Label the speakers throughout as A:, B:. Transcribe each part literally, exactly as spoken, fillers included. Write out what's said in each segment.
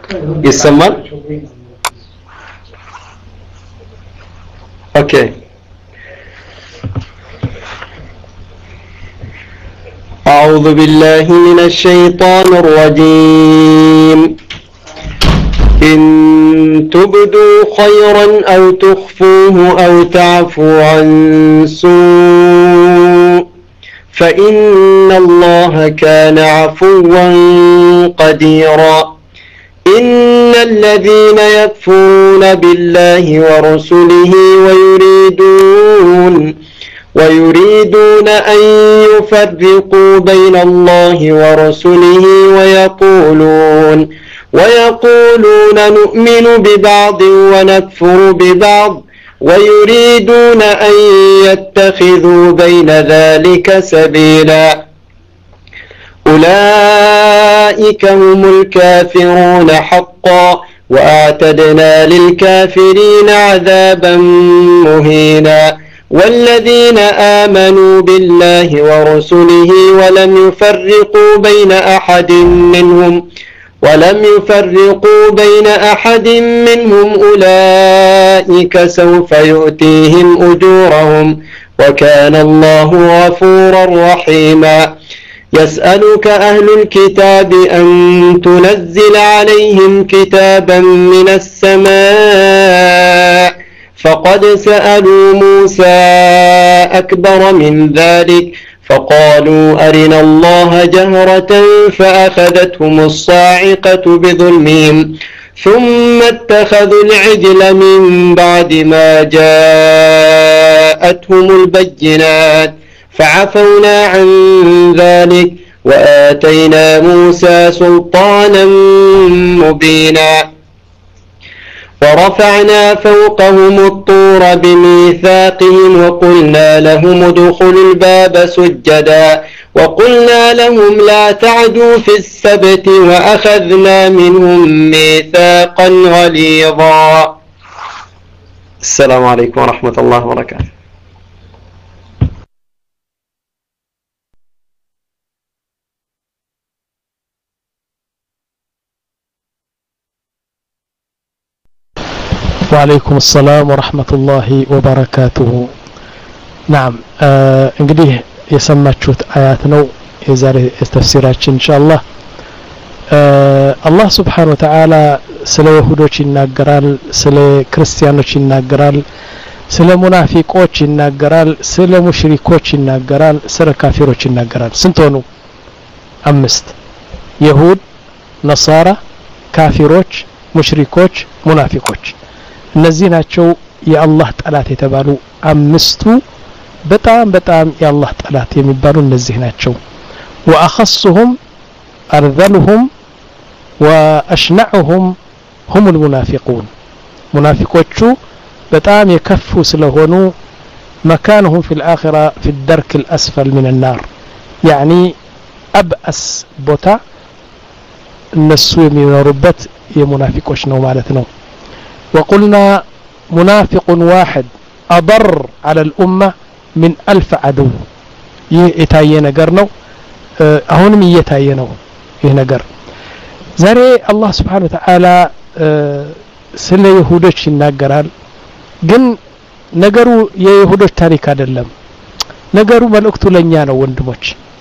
A: يسمى اوكي. أعوذ بالله من الشيطان الرجيم. إن تبدوا خيرا أو تخفوه أو تعفوا عن سوء فإن الله كان عفوا قديرا. إن الذين يكفرون بالله ورسله ويريدون ويريدون أن يفرقوا بين الله ورسله ويقولون ويقولون نؤمن ببعض ونكفر ببعض ويريدون أن يتخذوا بين ذلك سبيلا. أولئك هم الكافرون حقا وأعتدنا للكافرين عذابا مهينا. والذين آمنوا بالله ورسله ولم يفرقوا بين أحد منهم ولم يفرقوا بين أحد منهم أولئك سوف يؤتيهم أجورهم وكان الله غفورا رحيما. يسألك أهل الكتاب أن تنزل عليهم كتابا من السماء فقد سألوا موسى أكبر من ذلك فقالوا أرنا الله جهرة فأخذتهم الصاعقة بظلمهم ثم اتخذوا العجل من بعد ما جاءتهم البينات فعفونا عن ذلك وآتينا موسى سلطانا مبينا. ورفعنا فوقهم الطور بميثاقهم وقلنا لهم ادخلوا الباب سجدا وقلنا لهم لا تعدوا في السبت وأخذنا منهم ميثاقا غليظا. السلام عليكم ورحمة الله وبركاته.
B: وعليكم السلام ورحمة الله وبركاته. نعم እንግዲህ የሰማችሁት አያት ነው የዛሬ ተፍሲራችን ኢንሻአላህ። አላህ Subhanahu Wa Ta'ala ስለ ይሁዶች ይናገራል፣ ስለ ክርስቲያኖች ይናገራል፣ ስለ ሙናፊቆች ይናገራል፣ ስለ ሙሽሪኮች ይናገራል፣ ስለ ካፊሮች ይናገራል። ስንት ሆኑ? አምስት። ይሁድ፣ ነሳራ፣ ካፊሮች፣ ሙሽሪኮች፣ ሙናፊቆች። እነዚህ ናቸው የአላህ ጠላት የተባሉ አምስቱ በጣም በጣም የአላህ ጠላት የሚባሉ እነዚህ ናቸው። وأخصهم أرذلهم وأشنعهم هم المنافقون. منافقوቹ በጣም የከፉ ስለሆኑ مكانهم في الآخرة في الدرك الأسفل من النار يعني أبأس ቦታ እነሱ የሚኖሩበት የሙናፊቆች ነው ማለት ነው። وقلنا منافق واحد أضر على الأمة من ألف عدو. يتاي ነገር ነው አሁንም እየታየ ነው ይሄ ነገር። ዛሬ አላህ Subhanahu Wa Ta'ala ስለ ይሁዶች ይናገራል። ግን ነገሩ የይሁዶች ታሪክ አይደለም። ነገሩ መልእክቱ ለኛ ነው ወንድሞች።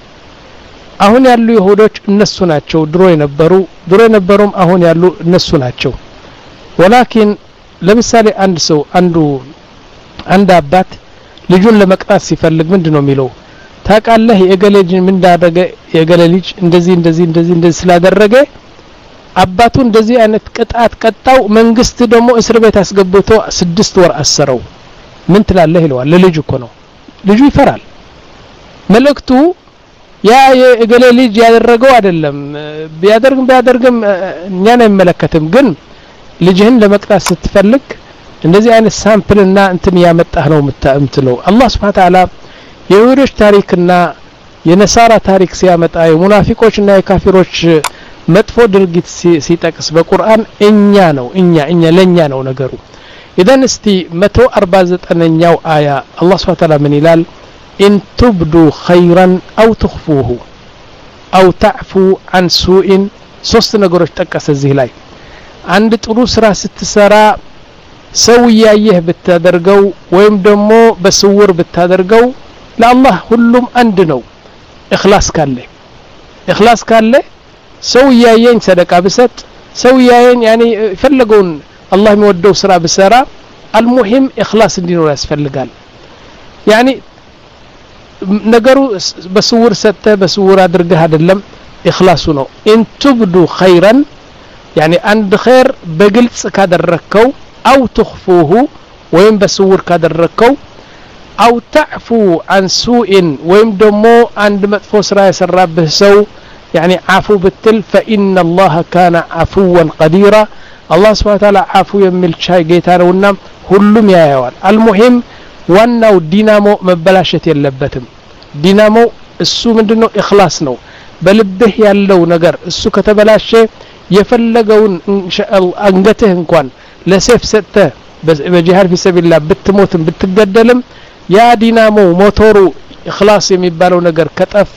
B: አሁን ያሉ ይሁዶች እነሱ ናቸው ድሮ የነበሩ ድሮ የነበሩም አሁን ያሉ እነሱ ናቸው። ولكن ለምሳሌ አንድ ሰው አንዱ አንድ አባት ልጁን ለመቅጣት ሲፈልግ ምንድነው የሚለው? ታቃለህ የገሌ ልጅ ምን እንዳደረገ የገሌ ልጅ እንደዚህ እንደዚህ እንደዚህ እንደዚህ ስላደረገ አባቱ እንደዚህ አይነት ቅጣት ቀጣው፣ መንግስት ደግሞ እስር ቤት አስገብቶ ስድስት ወር አሰረው። ምን ትላለህ ይለዋል። ለልጁ እኮ ነው። ልጁ ይፈራል። መልእክቱ ያ የገሌ ልጅ ያደረገው አይደለም። ቢያደርግም ቢያደርግም እኛን አይመለከትም። ግን ልጅህን ለመቅጣት ስትፈልግ እንደዚህ አይነት ሳምፕልና እንትን ያመጣህ ነው የምትለው። አላህ Subhanahu Wa Ta'ala የይሁዶች ታሪክና የነሳራ ታሪክ ሲያመጣ የሙናፊቆችና የካፊሮች መጥፎ ድርጊት ሲጠቅስ በቁርአን እኛ ነው እኛ እኛ ለኛ ነው ነገሩ። ኢደን እስቲ መቶ አርባ ዘጠነኛው አያ አላህ Subhanahu Wa Ta'ala ምን ይላል? ኢን ትብዱ ኸይራን አው ትኽፉሁ አው ተዕፉ عن سوء ሶስት ነገሮች ጠቀሰ እዚህ ላይ። አንድ ጥሩ ስራ ስትሰራ ሰው ያየህ ብታደርገው ወይም ደግሞ በስውር ብታደርገው ለአላህ ሁሉም አንድ ነው ኢኽላስ ካለ ኢኽላስ ካለ ሰው ያየኝ ሰደቃ ብሰጥ ሰው ያየኝ ያኒ ፈለገውን አላህ የሚወደው ስራ ብሰራ المهم ኢኽላስ እንዲኖር ያስፈልጋል ያኒ ነገሩ በስውር ሰተ በስውር አድርገህ አይደለም ኢኽላሱ ነው ان تبدو خيرا يعني عند خير بግልጽ ካደረከው او تخفوه ወይም በስውር ካደረከው او تعفو عن سوء ወይም ደግሞ አንድ መጥፎ ስራ የሰራብህ ሰው يعني عفو بتل فإن الله كان عفوا قديرا الله سبحانه وتعالى عفو يمل شاي ጌታ ነውና ሁሉም ያያዋል المهم ዋናው ዲናሞ መበላሸት የለበትም ዲናሞ እሱ ምንድነው ኢኽላስ ነው በልብህ ያለው ነገር እሱ ከተበላሸ የፈለገውን ኢንሻአላህ አንገትህ እንኳን ለሰፍ ሰተ በጂሃድ في سبيل الله ብትሞትም ብትገደልም ያ ዲናሞ ሞተሩ ኢኽላስ የሚባለው ነገር ከጠፋ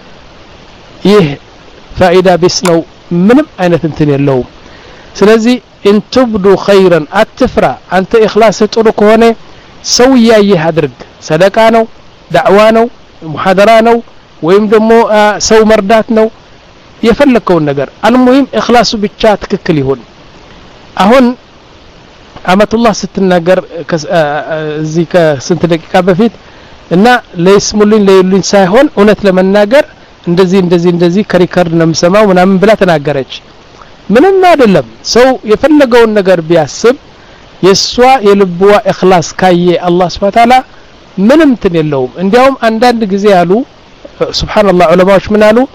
B: ይህ ፋይዳ ቢስ ነው ምንም አይነት እንትን የለውም ስለዚህ ان تبدو خيرا اتفرا انت اخلاص ጥሩ ከሆነ ሰው ያየህ አድርግ ሰደቃ ነው ዳዕዋ ነው ሙሐደራ ነው ወይም ደግሞ ሰው መርዳት ነው የፈለከው ነገር المهم اخلاص ብቻ ትክክል ይሁን አሁን አመቱላህ ስትናገር እዚህ ከስንት ደቂቃ በፊት እና ለይስሙልኝ ለይሉኝ ሳይሆን እውነት ለመናገር እንደዚህ እንደዚህ እንደዚህ ከሪከርድ ነው የምሰማው ምናምን ብላ ተናገረች ምንም አይደለም ሰው የፈለገውን ነገር ቢያስብ የሷ የልብዋ ኢኽላስ ካየ አላህ Subhanahu Wa Ta'ala ምንም እንትን የለውም እንዲያውም አንዳንድ ጊዜ ያሉ ሱብሃንአላህ ዑለማዎች ምን አሉ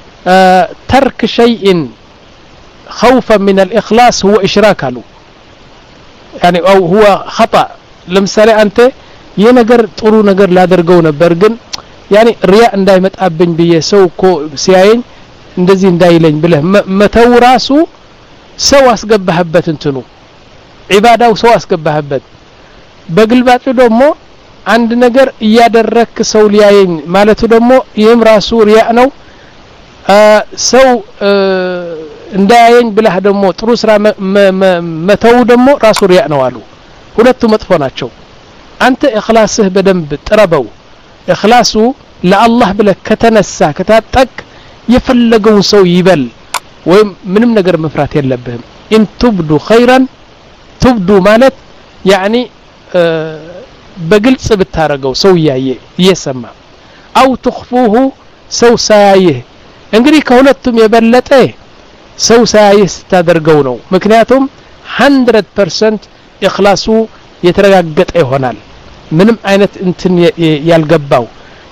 B: ተርክ شيء خوفا من الاخلاص هو اشراك አሉ يعني او هو خطا ለምሳሌ አንተ የነገር ጥሩ ነገር ላደርገው ነበር ግን يعني ሪያ እንዳይመጣብኝ ብዬ ሰው እኮ ሲያየኝ እንደዚህ እንዳይለኝ ብለህ መተው ራሱ ሰው አስገባህበት እንትኑ ኢባዳው ሰው አስገባህበት በግልባጩ ደግሞ አንድ ነገር እያደረክ ሰው ሊያየኝ ማለቱ ደግሞ ይሄም ራሱ ሪያ ነው ሰው እንዳያየኝ ብለህ ደግሞ ጥሩ ስራ መተው ደግሞ ራሱ ሪያ ነው አሉ ሁለቱ መጥፎ ናቸው አንተ ኢኽላስህ በደንብ ጥረበው ኢኽላሱ ለአላህ ብለህ ከተነሳ ከታጠቅ የፈለገው ሰው ይበል ወይም ምንም ነገር መፍራት የለብህም ان تبدو خيرا تبدو ማለት يعني በግልጽ ብታረገው ሰው ያየ እየሰማ او تخفوه ሰው ሳያየህ እንግዲህ ከሁለቱም የበለጠ ሰው ሳያየህ ስታደርገው ነው ምክንያቱም one hundred percent ኢኽላሱ የተረጋገጠ ይሆናል ምንም አይነት እንትን ያልገባው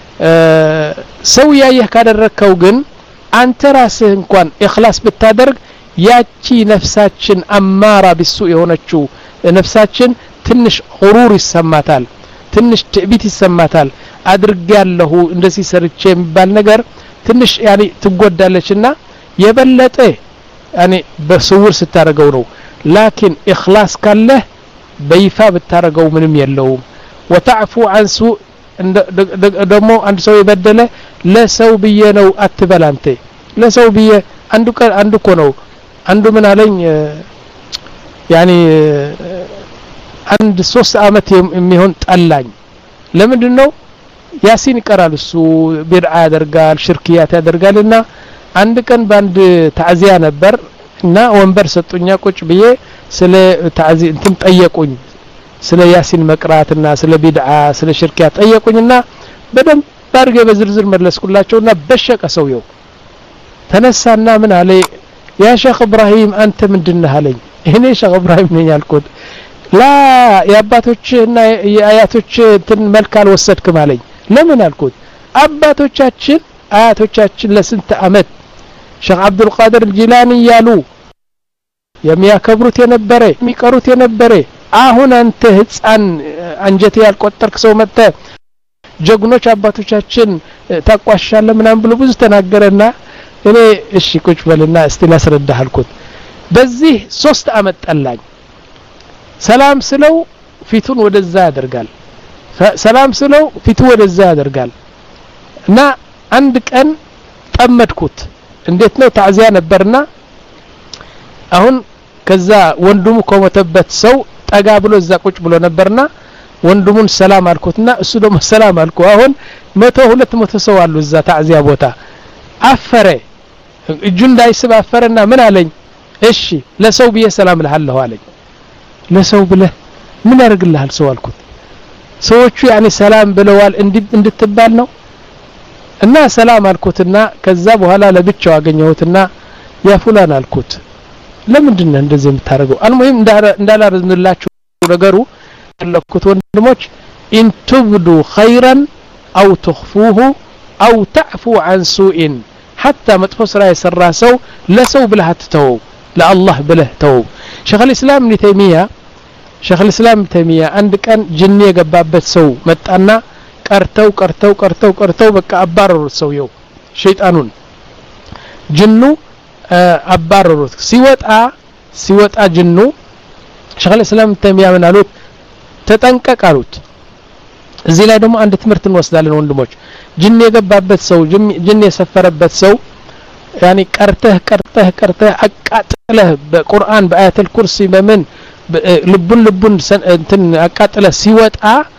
B: ሰው ያየህ ካደረከው ግን አንተ ራስህ እንኳን ኢኽላስ ብታደርግ ያቺ ነፍሳችን አማራ ቢሱ የሆነችው ነፍሳችን ትንሽ غرور ይሰማታል ትንሽ ትዕቢት ይሰማታል አድርጋለሁ እንደዚህ ሰርቼ የሚባል ነገር ትንሽ ያኒ ትጎዳለችና የበለጠ ያኒ በስውር ስታረገው ነው ላኪን ኢኽላስ ካለ በይፋ ብታረገው ምንም የለውም وتعفو عن سوء ደግሞ አንድ ሰው የበደለ ለሰው ብዬ ነው አትበል አንተ ለሰው ብዬ አንዱ አንዱ እኮ ነው አንዱ ምን አለኝ ያኒ አንድ ሶስት አመት የሚሆን ጠላኝ ለምንድን ነው ያሲን ይቀራል እሱ ቢድዓ ያደርጋል ሽርክያት ያደርጋልና አንድ ቀን ባንድ ታዚያ ነበር እና ወንበር ሰጡኛ ቁጭ ብዬ ስለ ታዚ እንትን ጠየቁኝ ስለ ያሲን መቅራትና ስለ ቢድዓ ስለ ሽርክያት ጠየቁኝና በደም ባርገ በዝርዝር መለስኩላቸውና በሸቀ ሰውየው ተነሳና ምን አለ ያ ሼክ ኢብራሂም አንተ ምንድነህ አለኝ እኔ ሼክ ኢብራሂም ነኝ አልኩት ላ ያባቶችና ያያቶች እንትን መልክ አልወሰድክም አለኝ ለምን አልኩት አባቶቻችን አያቶቻችን ለስንት አመት ሼክ አብዱል ቃድር ጂላኒ ያሉ የሚያከብሩት የነበረ የሚቀሩት የነበረ አሁን አንተ ህፃን አንጀቴ ያልቆጠርክ ሰው መጣ ጀግኖች አባቶቻችን ታቋሻለ ምናምን ብሎ ብዙ ተናገረና እኔ እሺ ቁጭ በልና እስቲ ላስረዳህ አልኩት በዚህ ሶስት አመት ጠላኝ ሰላም ስለው ፊቱን ወደዛ ያደርጋል ሰላም ስለው ፊቱ ወደዛ ያደርጋል እና አንድ ቀን ጠመድኩት እንዴት ነው ታዚያ ነበርና አሁን ከዛ ወንድሙ ከሞተበት ሰው ጠጋ ብሎ እዛ ቁጭ ብሎ ነበርና ወንድሙን ሰላም አልኩትና እሱ ደግሞ ሰላም አልኩ አሁን መቶ ሁለት መቶ ሰው አሉ እዛ ታዕዚያ ቦታ አፈረ እጁ እንዳይስብ አፈረና ምን አለኝ እሺ ለሰው ብዬ ሰላም ልሃለሁ አለኝ ለሰው ብለህ ምን ያርግልሃል ሰው አልኩት ሰዎቹ ያኔ ሰላም ብለዋል እንድትባል ነው እና ሰላም አልኩትና ከዛ በኋላ ለብቻው አገኘሁትና ያ ፉላን አልኩት ለምንድን ነው እንደዚህ የምታረገው አልሙሂም እንዳላረዝምላችሁ ነገሩ ለኩት ወንድሞች ኢን ትብዱ ኸይራን አው ተኽፉሁ አው ተዕፉ عن سوء حتى መጥፎ ስራ የሰራ ሰው ለሰው ብለህ አትተው ለአላህ ብለህ ተው ሸይኽ الاسلام ابن تيميه ሸይኽ الاسلام ابن تيميه አንድ ቀን ጅኒ የገባበት ሰው መጣና ቀርተው ቀርተው ቀርተው ቀርተው በቃ አባረሩት ሰውየው ሸይጣኑን ጅኑ አባረሩት ሲወጣ ሲወጣ ጅኑ ሸይኽ الاسلام ابن تيميه ምን አሉት ተጠንቀቅ አሉት እዚህ ላይ ደግሞ አንድ ትምህርት እንወስዳለን ወንድሞች ጅኒ የገባበት ሰው ጅኒ የሰፈረበት ሰው ያኒ ቀርተህ ቀርተህ ቀርተህ አቃጥለህ በቁርአን በአያተል ኩርሲ በምን ልቡን ልቡን እንትን አቃጥለህ ሲወጣ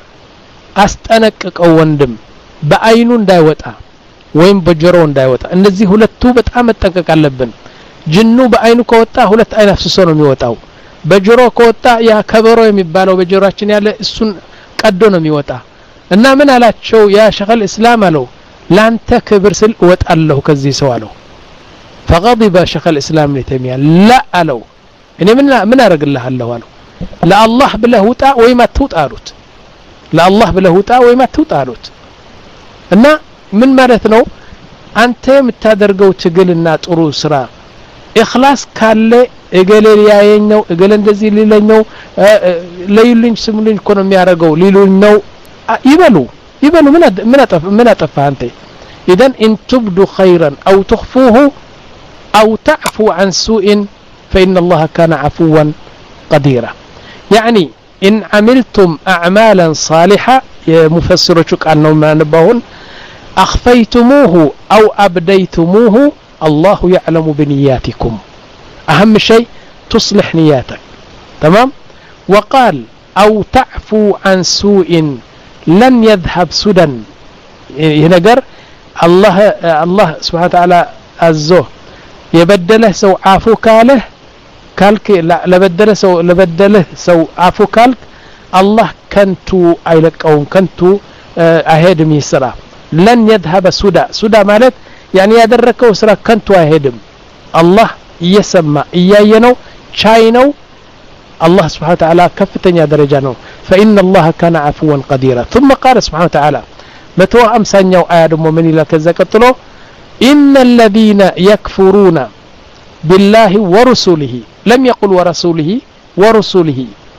B: አስጠነቅቀው ወንድም በአይኑ እንዳይወጣ ወይም በጆሮው እንዳይወጣ እነዚህ ሁለቱ በጣም መጠንቀቅ አለብን ጅኑ በአይኑ ከወጣ ሁለት አይን አፍስሶ ነው የሚወጣው በጆሮ ከወጣ ያ ከበሮ የሚባለው በጆሮአችን ያለ እሱን ቀዶ ነው የሚወጣ እና ምን አላቸው ያ ሸይኽ الاسلام አለው ላንተ ክብር ስል ወጣለሁ ከዚህ ሰው አለው فغضب شيخ الاسلام ابن تيميه لا አለው እኔ ምን ምን አረግልሃለሁ አለው ለአላህ ብለህ ውጣ ወይ ማትውጣ አሉት ለአላህ ብለህ ውጣ ወይ ማትውጣ አሉት እና ምን ማለት ነው አንተ የምታደርገው ትግልና ጥሩ ስራ ኢኽላስ ካለ እገሌ ያየኛው እገሌ እንደዚህ ሊለኛው ለይልኝ ስምልኝ እኮ ነው የሚያረጋው ሊሉኝ ነው ይበሉ ይበሉ ምን ምን አጠፋ ምን አጠፋ አንተ اذا ان تبدوا خيرا او تخفوه او تعفو عن سوء فان الله كان عفوا قديرا يعني ان عملتم اعمالا صالحه مفسروا قالوا ما نبهون اخفيتموه او ابديتموه الله يعلم بنياتكم أهم شيء تصلح نياتك تمام وقال أو تعفو عن سوء لن يذهب سدى هنا قر الله الله سبحانه وتعالى أزوه يبدله سو عفو كاله كالك لا لبدله سو لبدله سو عفو كالك الله كنتو أيلك أو كنتو أهدم يسرا لن يذهب سدى سدى مالت يعني يدركه سرا كنتو أهدم الله يسمى إياينو شاينو الله سبحانه وتعالى كفتنيا درجانو فإن الله كان عفوا قديرا ثم قال سبحانه وتعالى متوا أمسانيو آيات مؤمن إلى كذا قتلوا إن الذين يكفرون بالله ورسوله لم يقل ورسوله ورسوله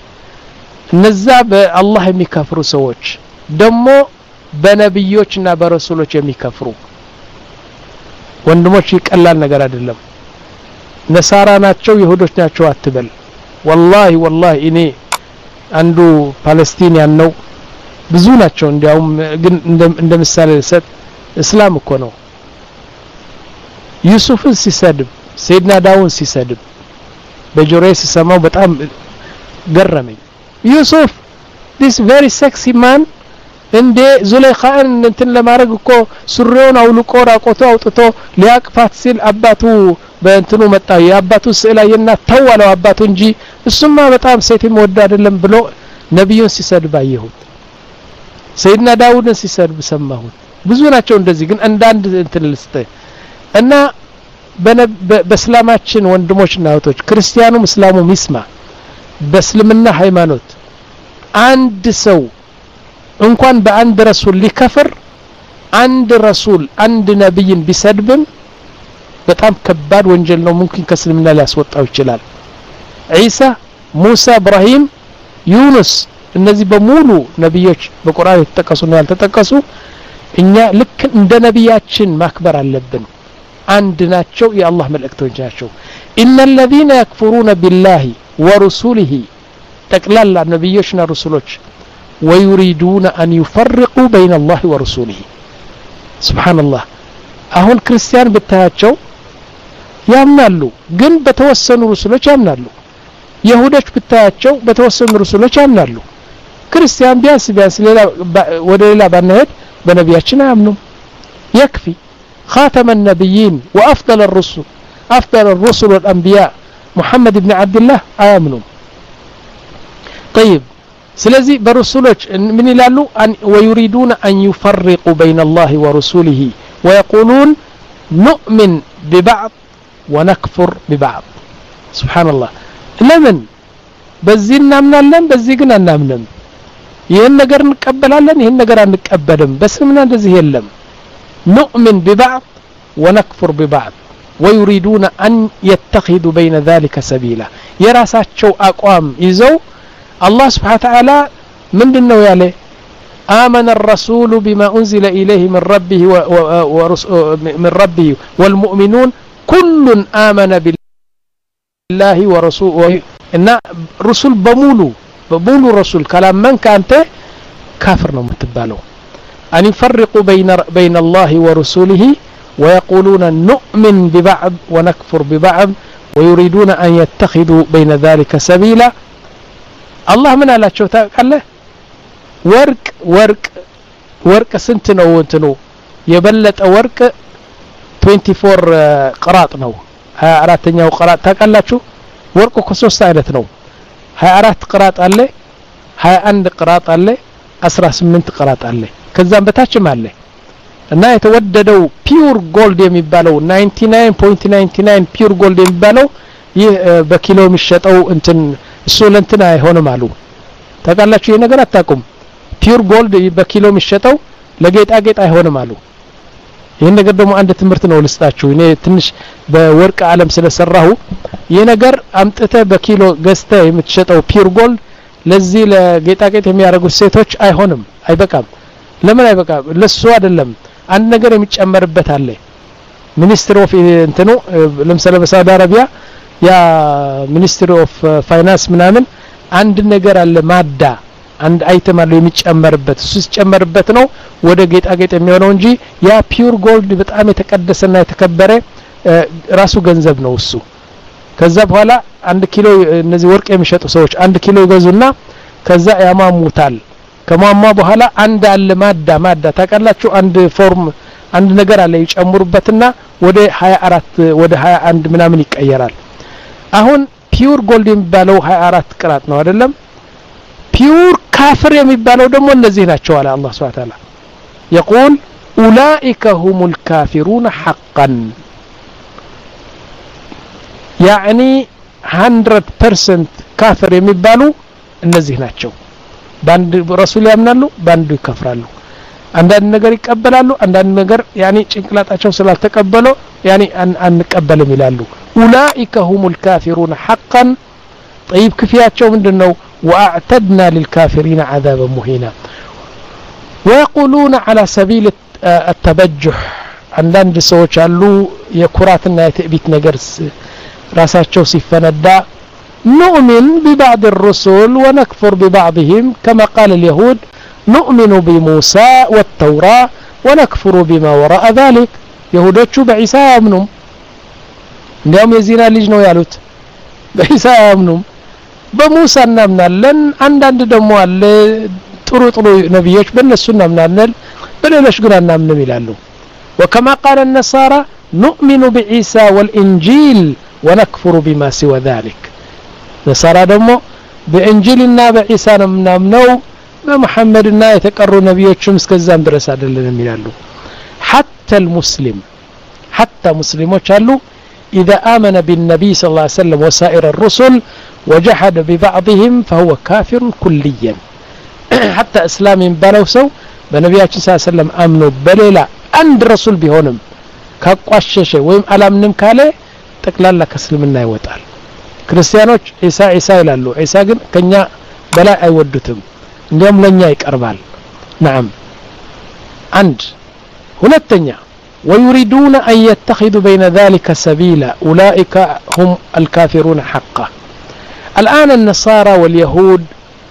B: نزاب الله يكفر سووش دمو بنبيوچنا برسولوچ يكفروا ወንድሞች ይቀላል ነገር አይደለም ነሳራ ናቸው ይሁዶች ናቸው አትበል والله والله እኔ አንዱ ፓለስቲኒያን ነው ብዙ ናቸው እንዲያውም ግን እንደ ምሳሌ ሰጥ እስላም እኮ ነው ዩሱፍን ሲሰድብ ሰይድና ዳውን ሲሰድብ በጆሮዬ ሲሰማው በጣም ገረመኝ ዩሱፍ this very sexy man እንደ ዙለይኻን እንትን ለማድረግ እኮ ሱሪውን አውልቆ ራቆቱ አውጥቶ ሊያቅፋት ሲል አባቱ በእንትኑ መጣ የአባቱ ስዕላየና ተዋለው አባቱ እንጂ እሱማ በጣም ሴት የሚወድ አይደለም ብሎ ነብዩን ሲሰድብ አየሁት ሰይድና ዳውድን ሲሰድብ ሰማሁት ብዙ ናቸው እንደዚህ ግን አንዳንድ እንትን ልስተ እና በእስላማችን ወንድሞችና እህቶች ክርስቲያኑ እስላሙ ሚስማ በእስልምና ሃይማኖት አንድ ሰው እንኳን በአንድ ረሱል ሊከፍር አንድ ረሱል አንድ ነብይን ቢሰድብም በጣም ከባድ ወንጀል ነው ሙምኪን ከእስልምና ሊያስወጣው ይችላል ኢሳ ሙሳ ኢብራሂም ዩኑስ እነዚህ በሙሉ ነብዮች በቁርአን የተጠቀሱ ነው ያልተጠቀሱ እኛ ልክ እንደ ነብያችን ማክበር አለብን አንድ ናቸው የአላህ መልእክተኞች ናቸው ان الذين يكفرون بالله ورسوله ጠቅላላ ነብዮችና ረሱሎች ويريدون أن يفرقوا بين الله ورسوله سبحان الله አሁን ክርስቲያን ብታያቸው ያምናሉ ግን በተወሰኑ ረሱሎች ያምናሉ يهودش بتاعቸው በተወሰኑ رسولች ያምናሉ ክርስቲያን ቢያንስ ቢያንስ ሌላ ወደ ሌላ ባንሄድ በነቢያችን አያምኑም يكفي خاتم النبيين وافضل الرسل افضل الرسل والانبياء محمد بن عبد الله آمنوا طيب ስለዚህ በረሱሎች ምን ይላሉ ويريدون أن يفرقوا بين الله ورسوله ويقولون نؤمن ببعض ونكفر ببعض سبحان الله ለምን በዚህ እናምናለን በዚህ ግን አናምንም ይሄን ነገር እንቀበላለን ይሄን ነገር አንቀበልም በስምና እንደዚህ የለም نؤمن ببعض ونكفر ببعض ويريدون أن يتخذوا بين ذلك سبيلا يراساچو اقوام يزو الله سبحانه وتعالى ምንድነው ያለ آمن الرسول بما أنزل إليه من ربه ومن ربه والمؤمنون كل آمن بالله ورسوله إن رسول بمولو بمولو رسول كلام من كانت كافر ነው የምትባለው أن يفرقوا بين بين الله ورسوله ويقولون نؤمن ببعض ونكفر ببعض ويريدون أن يتخذوا بين ذلك سبيلا الله من አላቸው ታውቃለህ ወርቅ ወርቅ ወርቅ ስንት ነው እንትኑ የበለጠ ወርቅ twenty-four ቅራጥ ነው ሃያ አራተኛው ቅራጥ ታውቃላችሁ ወርቁ ከሶስት አይነት ነው ሃያ አራት ቅራጥ አለ ሃያ አንድ ቅራጥ አለ አስራ ስምንት ቅራጥ አለ ከዛም በታችም አለ እና የተወደደው ፒውር ጎልድ የሚባለው ninety-nine point nine nine ፒውር ጎልድ የሚባለው ይህ በኪሎ የሚሸጠው እንትን እሱ ለእንትን አይሆንም አሉ ታውቃላችሁ ይሄ ነገር አታውቁም ፒውር ጎልድ በኪሎ የሚሸጠው ለጌጣጌጥ አይሆንም አሉ ይሄን ነገር ደግሞ አንድ ትምህርት ነው ልስጣችሁ እኔ ትንሽ በወርቅ ዓለም ስለሰራሁ ይሄ ነገር አምጥተ በኪሎ ገዝተ የምትሸጠው ፒውር ጎልድ ለዚህ ለጌጣጌጥ የሚያደርጉት ሴቶች አይሆንም አይበቃም ለምን አይበቃም ለሱ አይደለም አንድ ነገር የሚጨመርበት አለ ሚኒስትሪ ኦፍ እንትኑ ለምሳሌ በሳውዲ አረቢያ ያ ሚኒስትሪ ኦፍ ፋይናንስ ምናምን አንድ ነገር አለ ማዳ አንድ አይተም አለ የሚጨመርበት እሱ ሲጨመርበት ነው ወደ ጌጣጌጥ የሚሆነው እንጂ ያ ፒውር ጎልድ በጣም የተቀደሰና የተከበረ ራሱ ገንዘብ ነው እሱ ከዛ በኋላ አንድ ኪሎ እነዚህ ወርቅ የሚሸጡ ሰዎች አንድ ኪሎ ይገዙና ከዛ ያማሙታል ከማማ በኋላ አንድ አለ ማዳ ማዳ ታውቃላችሁ አንድ ፎርም አንድ ነገር አለ ይጨምሩበትና ወደ ሃያ አራት ወደ ሃያ አንድ ምናምን ይቀየራል አሁን ፒውር ጎልድ የሚባለው ሃያ አራት ቅራጥ ነው አይደለም ፒውር ካፍር የሚባለው ደግሞ እነዚህ ናቸው አለ አላህ Subhanahu Wa Ta'ala يقول اولئك هم الكافرون حقا يعني one hundred percent ካፍር የሚባሉ እነዚህ ናቸው ባንድ ረሱል ያምናሉ ባንዱ ይከፍራሉ አንዳንድ ነገር ይቀበላሉ አንዳንድ ነገር ያኒ ጭንቅላታቸው ስላልተቀበሉ ያኒ አንቀበልም ይላሉ اولئك هم الكافرون حقا طيب كفياتቸው ምንድነው واعتدنا للكافرين عذابا مهينا ويقولون على سبيل التبجح አንዳንድ ሰዎች አሉ የኩራትና የትዕቢት ነገር ራሳቸው ሲፈነዳ نؤمن ببعض الرسل ونكفر ببعضهم كما قال اليهود نؤمن بموسى والتوراة ونكفر بما وراء ذلك يهودوቹ በኢሳ ያምኑም እንዲያውም የዚና ልጅ ነው ያሉት በኢሳ ያምኑም በሙሳ እናምናለን አንዳንድ ደግሞ አለ ጥሩ ጥሩ ነብዮች በእነሱ እናምናለን በሌሎች ግን አናምንም ይላሉ وكما قال النصارى نؤمن بعيسى والإنجيل ونكفر بما سوى ذلك نصارى ደግሞ በእንጂልና በኢሳ ነው ምናምነው በመሐመድና የተቀሩ ነብዮችም እስከዛም ድረስ አይደለም ይላሉ حتى المسلم حتى مسلمዎች አሉ إذا آمن بالنبي صلى الله عليه وسلم وسائر الرسل وجحد ببعضهم فهو كافر كليا حتى اسلام يبالو سو بنبياتنا صلى الله عليه وسلم امنوا بليلا عند رسول بيهونم ካቋሸሸ ወይም አላምንም ካለ ጠቅላላ ከእስልምና ይወጣል ክርስቲያኖች ኢሳ ኢሳ ይላሉ ኢሳ ግን ከኛ በላይ አይወዱትም እንዲያም ለኛ ይቀርባል نعم አንድ ሁለተኛ ويريدون أن يتخذوا بين ذلك سبيلا أولئك هم الكافرون حقا الآن النصارى واليهود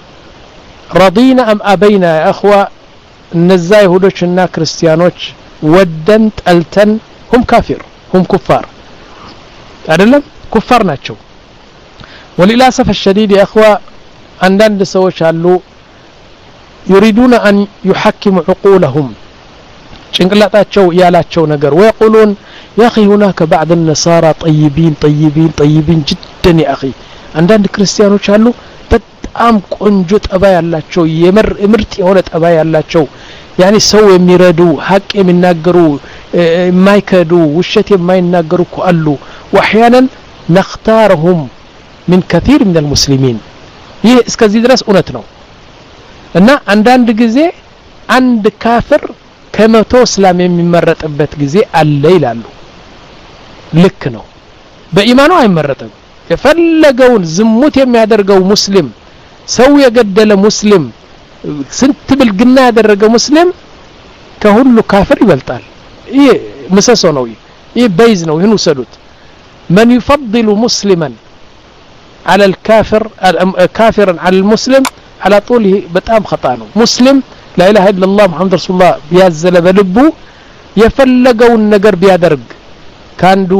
B: رضينا أم أبينا يا أخوة النزا يهودوشنا كريستيانوش ودن تلتن هم كافر هم كفار أعلم كفار ناتشو وللاسف الشديد يا اخوه عندنا سويش አሉ يريدون ان يحكموا عقولهم ጭንቅላታቸው ያላቸው ነገር ويقولون يا اخي هناك بعض النصارى طيبين طيبين طيبين جدا يا اخي عندنا ክርስቲያኖች አሉ በጣም ቆንጆ ጠባይ ያላቸው የምር ምርጥ የሆነ ጠባይ ያላቸው يعني ሰው የሚረዱ ሐቅ የሚናገሩ የማይከዱ ውሸት የማይናገሩ እኮ አሉ واحيانا نختارهم من كثير من المسلمين ይህ እስከዚህ ድረስ እውነት ነው እና አንዳንድ ጊዜ አንድ ካፍር ከመቶ እስላም የሚመረጥበት ጊዜ አለ ይላሉ ልክ ነው በኢማኑ አይመረጥም የፈለገውን ዝሙት የሚያደርገው ሙስሊም ሰው የገደለ ሙስሊም ስንት ብልግና ያደረገ ሙስሊም ከሁሉ ካፍር ይበልጣል ይሄ ምሰሶ ነው ይሄ በይዝ ነው ይሁን ወሰዱት من يفضل مسلما على الكافر كافرا على المسلم على طوله በጣም خطا ነው ሙስሊም لا اله الا الله محمد رسول الله ቢያዘለ በልቡ የፈለገውን ነገር ቢያደርግ ካንዱ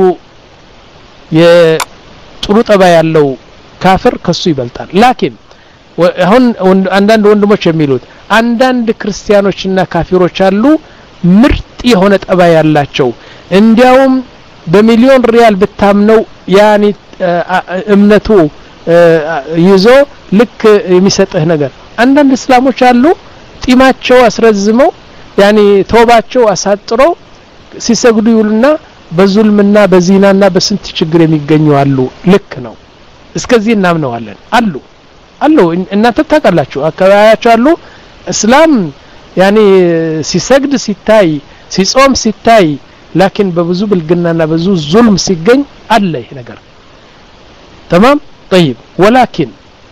B: የጥሩ ጠባይ ያለው ካፍር ከሱ ይበልጣል ላኪን አሁን አንዳንድ ወንድሞች የሚሉት አንዳንድ ክርስቲያኖችና ካፊሮች አሉ ምርጥ የሆነ ጠባይ ያላቸው እንዲያውም በሚሊዮን ሪያል በታምነው ያኒ እምነቱ ይዞ ልክ የሚሰጥህ ነገር አንዳንድ እስላሞች አሉ ጢማቸው አስረዝመው ያኒ ተውባቸው አሳጥሮ ሲሰግዱ ይውልና በዙልምና በዚናና በስንት ችግር የሚገኙ አሉ ልክ ነው እስከዚህ እናምነዋለን አሉ አሉ እናንተ ታውቃላችሁ አካባቢያቸው አሉ እስላም ያኒ ሲሰግድ ሲታይ ሲጾም ሲታይ لكن በብዙ ብልግናና በብዙ ዙልም ሲገኝ አለ ይሄ ነገር تمام طيب ولكن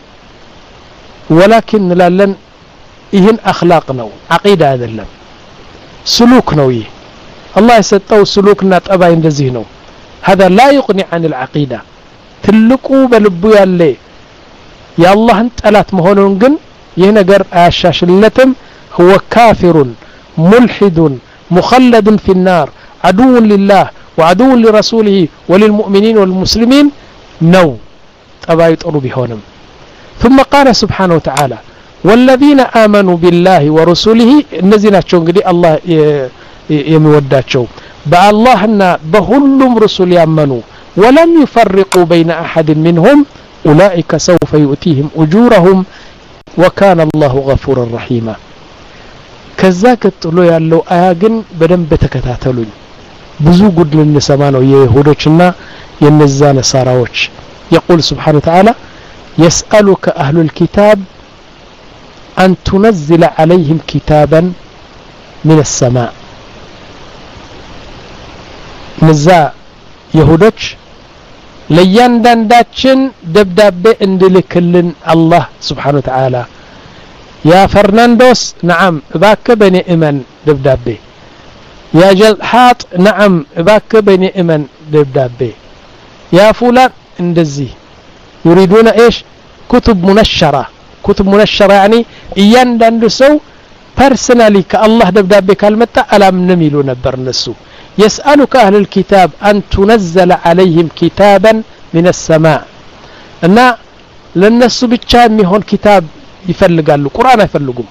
B: ولكن እንላለን ይህን اخلاق ነው عقيده አይደለም سلوك ነው ይሄ الله የሰጠው سلوكና ጠባይ እንደዚህ ነው هذا لا يغني عن العقيده ትልቁ በልቡ ያለ የአላህን ጠላት መሆኑን ግን ይሄ ነገር አያሻሽለትም هو كافر ملحد مخلد في النار عدو لله وعدو لرسوله وللمؤمنين والمسلمين نو ጠባይ ጥሩ ቢሆንም ثم قال سبحانه وتعالى والذين آمنوا بالله ورسوله እነዚህ ናቸው እንግዲህ አላህ የሚወዳቸው በአላህና በሁሉም رسول ያመኑ ولم يفرقوا بين أحد منهم أولئك سوف يؤتيهم أجورهم وكان الله غفورا رحيما ከዛ ቀጥሎ ያለው አያ ግን በደንብ ተከታተሉኝ ብዙ ጉድ ልንሰማ ነው የይሁዶችና የነዛ ነሳራዎች يقول سبحانه وتعالى يسألك أهل الكتاب أن تنزل عليهم كتابا من السماء نزا يهودوች ለያንዳንዳችን ደብዳቤ እንድልክልን አላህ Subhanahu Wa Ta'ala يا فرناندوس نعم باك بني إمن دبدابي يا جلحاط نعم باك بني إمن دبدابي يا فلان اندزي يريدون ايش كتب منشرة كتب منشرة يعني ايان داندسو personally كالله دبدابي كالمتا ألم نميلو نبر نسو يسألك أهل الكتاب أن تنزل عليهم كتابا من السماء أنا لنسو بتشام يهون كتاب ይፈልጋሉ ቁርአን አይፈልጉም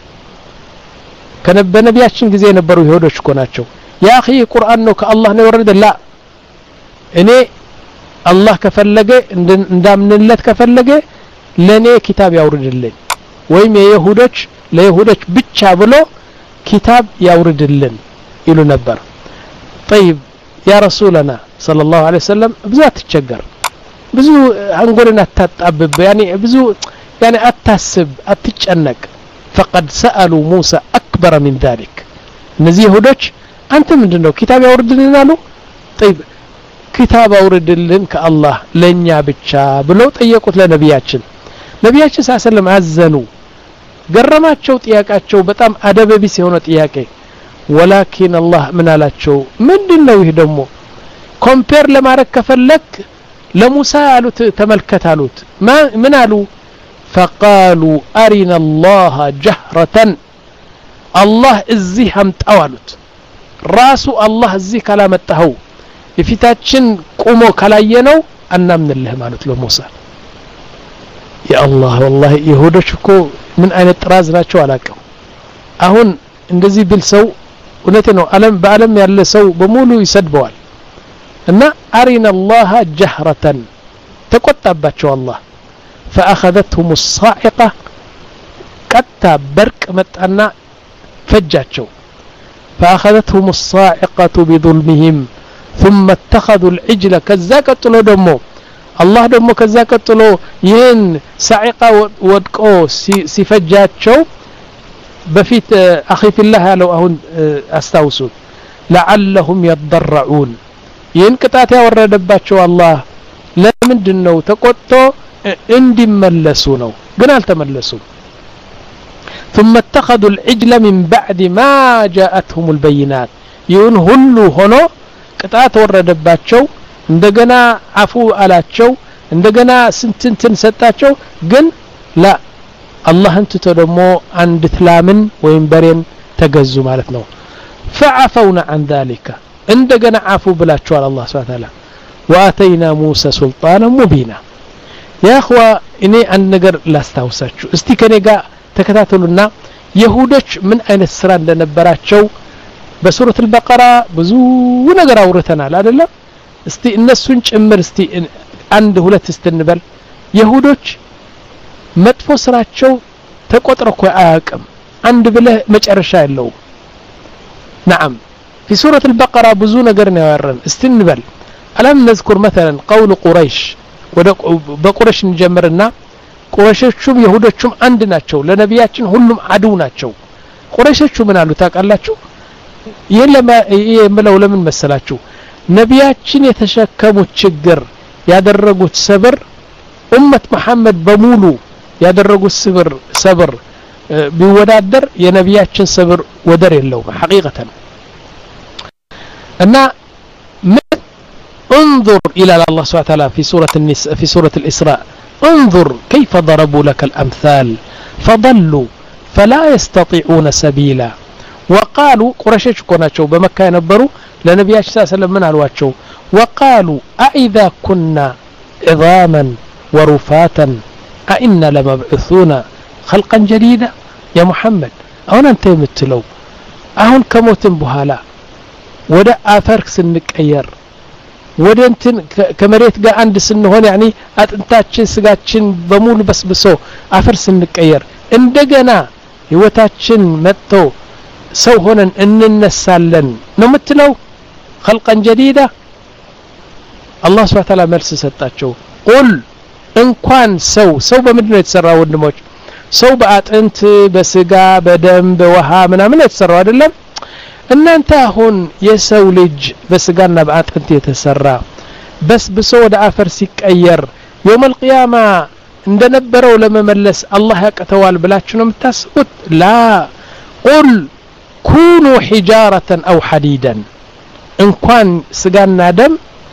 B: ከነቢያችን ጊዜ የነበሩ ይሁዶች እኮ ናቸው ያ اخي ቁርአን ነው ከአላህ ነው ወረደ ላ እኔ አላህ ከፈለገ እንዳምንለት ከፈለገ ለኔ ኪታብ ያውርድልኝ ወይም የይሁዶች ለይሁዶች ብቻ ብሎ ኪታብ ያውርድልን ይሉ ነበር طيب يا رسولنا صلى الله عليه وسلم ብዙ አትቸገር ብዙ አንጎልና ታጣብብ ያኒ ብዙ يعني أتحسب أتجنك فقد سألوا موسى أكبر من ذلك نزيه هدوش أنت من دنو كتاب يورد لنا له طيب كتاب يورد لنا كالله لن يابتشا بلو تأيقوت لنبياتشن نبياتشن صلى الله عليه وسلم عزنوا قرماتشو تياكاتشو بتام أدب بيسيونة تياكي ولكن الله من علاتشو من دنو يهدمو كومبير لما ركفلك لموسى قالوا تملكت قالوا ما من قالوا فقالوا أرنا الله جهرة الله الزيهم تأولت راسو الله الزي كلامته يفتاتشن قومو كلاينو أنا من الله مالت له موسى يا الله والله يهودش እኮ ምን አይነት ጥራዝ ናቸው አላቀው አሁን እንደዚህ ቢል ሰው እውነት ነው ዓለም በዓለም ያለ ሰው በሙሉ ይሰድበዋል እና አሪና الله جهرة ተቆጣባቸው አላህ فاخذتهم الصاعقه ቀጣ በርቅ መጣና ፈጃቸው فاخذتهم الصاعقه بظلمهم ثم اتخذوا العجل كذا ቀጥሎ ደሞ አላህ ደሞ ከዛ ቀጥሎ ይህን ሳዒቃ ወድቆ ሲፈጃቸው በፊት አኺ ፊላህ ያለው አሁን አስታውሱት لعلهم يضرعون ይህን ቅጣት ያወረደባቸው አላህ ለምንድነው ተቆጥቶ እንዲመለሱ ነው ግን አልተመለሱም ثم اتخذوا العجل من بعد ما جاءتهم البينات ይሁን ሁሉ ሆኖ ቅጣት ወረደባቸው እንደገና አፉ አላቸው እንደገና ስንትንትን ሰጣቸው ግን ላ አላህን ትቶ ደግሞ አንድ ትላምን ወይም በሬን ተገዙ ማለት ነው فعفونا عن ذلك እንደገና አፉ ብላቸዋል አላህ Subhanahu Wa Ta'ala واتينا موسى سلطانا مبينا يا اخوا እኔ አንድ ነገር ላስታውሳችሁ እስቲ ከኔ ጋር ተከታተሉና ይሁዶች ምን አይነት ስራ እንደነበራቸው በሱረት አልበቀራ ብዙ ነገር አውርተናል አይደለም እስቲ እነሱን ጭምር እስቲ አንድ ሁለት እስተንበል ይሁዶች መጥፎ ስራቸው ተቆጥረው አያውቅም አንድ ብለህ መጨረሻ ያለው نعم في سورة البقرة ብዙ ነገር ነው ያወራን እስተንበል አለም نذكر مثلا قول قريش በቁረሽ እንጀምርና ቁረሾቹም ይሁዶቹም አንድ ናቸው ለነቢያችን ሁሉም አዱ ናቸው ቁረሾቹ ምን አሉ ታውቃላችሁ የለማ የምለው ለምን መሰላችሁ ነቢያችን የተሸከሙት ችግር ያደረጉት ሰብር ኡመት መሐመድ በሙሉ ያደረጉት ሰብር ሰብር ቢወዳደር የነቢያችን ሰብር ወደር የለውም ሐቂቀተን እና انظر الى الله سبحانه وتعالى في سوره النساء في سوره الاسراء انظر كيف ضربوا لك الامثال فضلوا فلا يستطيعون سبيلا وقالوا قريش كوناچو بمكه ينبروا لنبياችን ሰለላሁ ዐለይሂ ወሰለም ምን አሏቸው وقالوا أإذا كنا عظاما ورفاتا أئنا لمبعثون خلقا جديدا يا محمد አሁን አንተ የምትለው አሁን ከሞትን በኋላ ወደ አፈር ስንቀየር ወደ እንትን ከመሬት ጋር አንድ ስንሆን يعني አጥንታችን ስጋችን በሙሉ በስብሶ አፈር ስንቀየር እንደገና ህይወታችን መጥቶ ሰው ሆነን እንነሳለን ነው የምትለው خلقا جديدا الله سبحانه وتعالى መልስ ሰጣቸው قل እንኳን ሰው ሰው በምንድነው የተሰራው ወንድሞች ሰው በአጥንት በስጋ በደም በውሃ ምናምን የተሰራው አይደለም እናንተ አሁን የሰው ልጅ በስጋና በአጥንት የተሰራ በስብሶ ወደ አፈር ሲቀየር يوم القيامه እንደነበረው ለመመለስ አላህ ያቀተዋል ብላችሁ ነው የምታስቡት لا قل كونوا حجارة أو حديدا እንኳን ስጋና ደም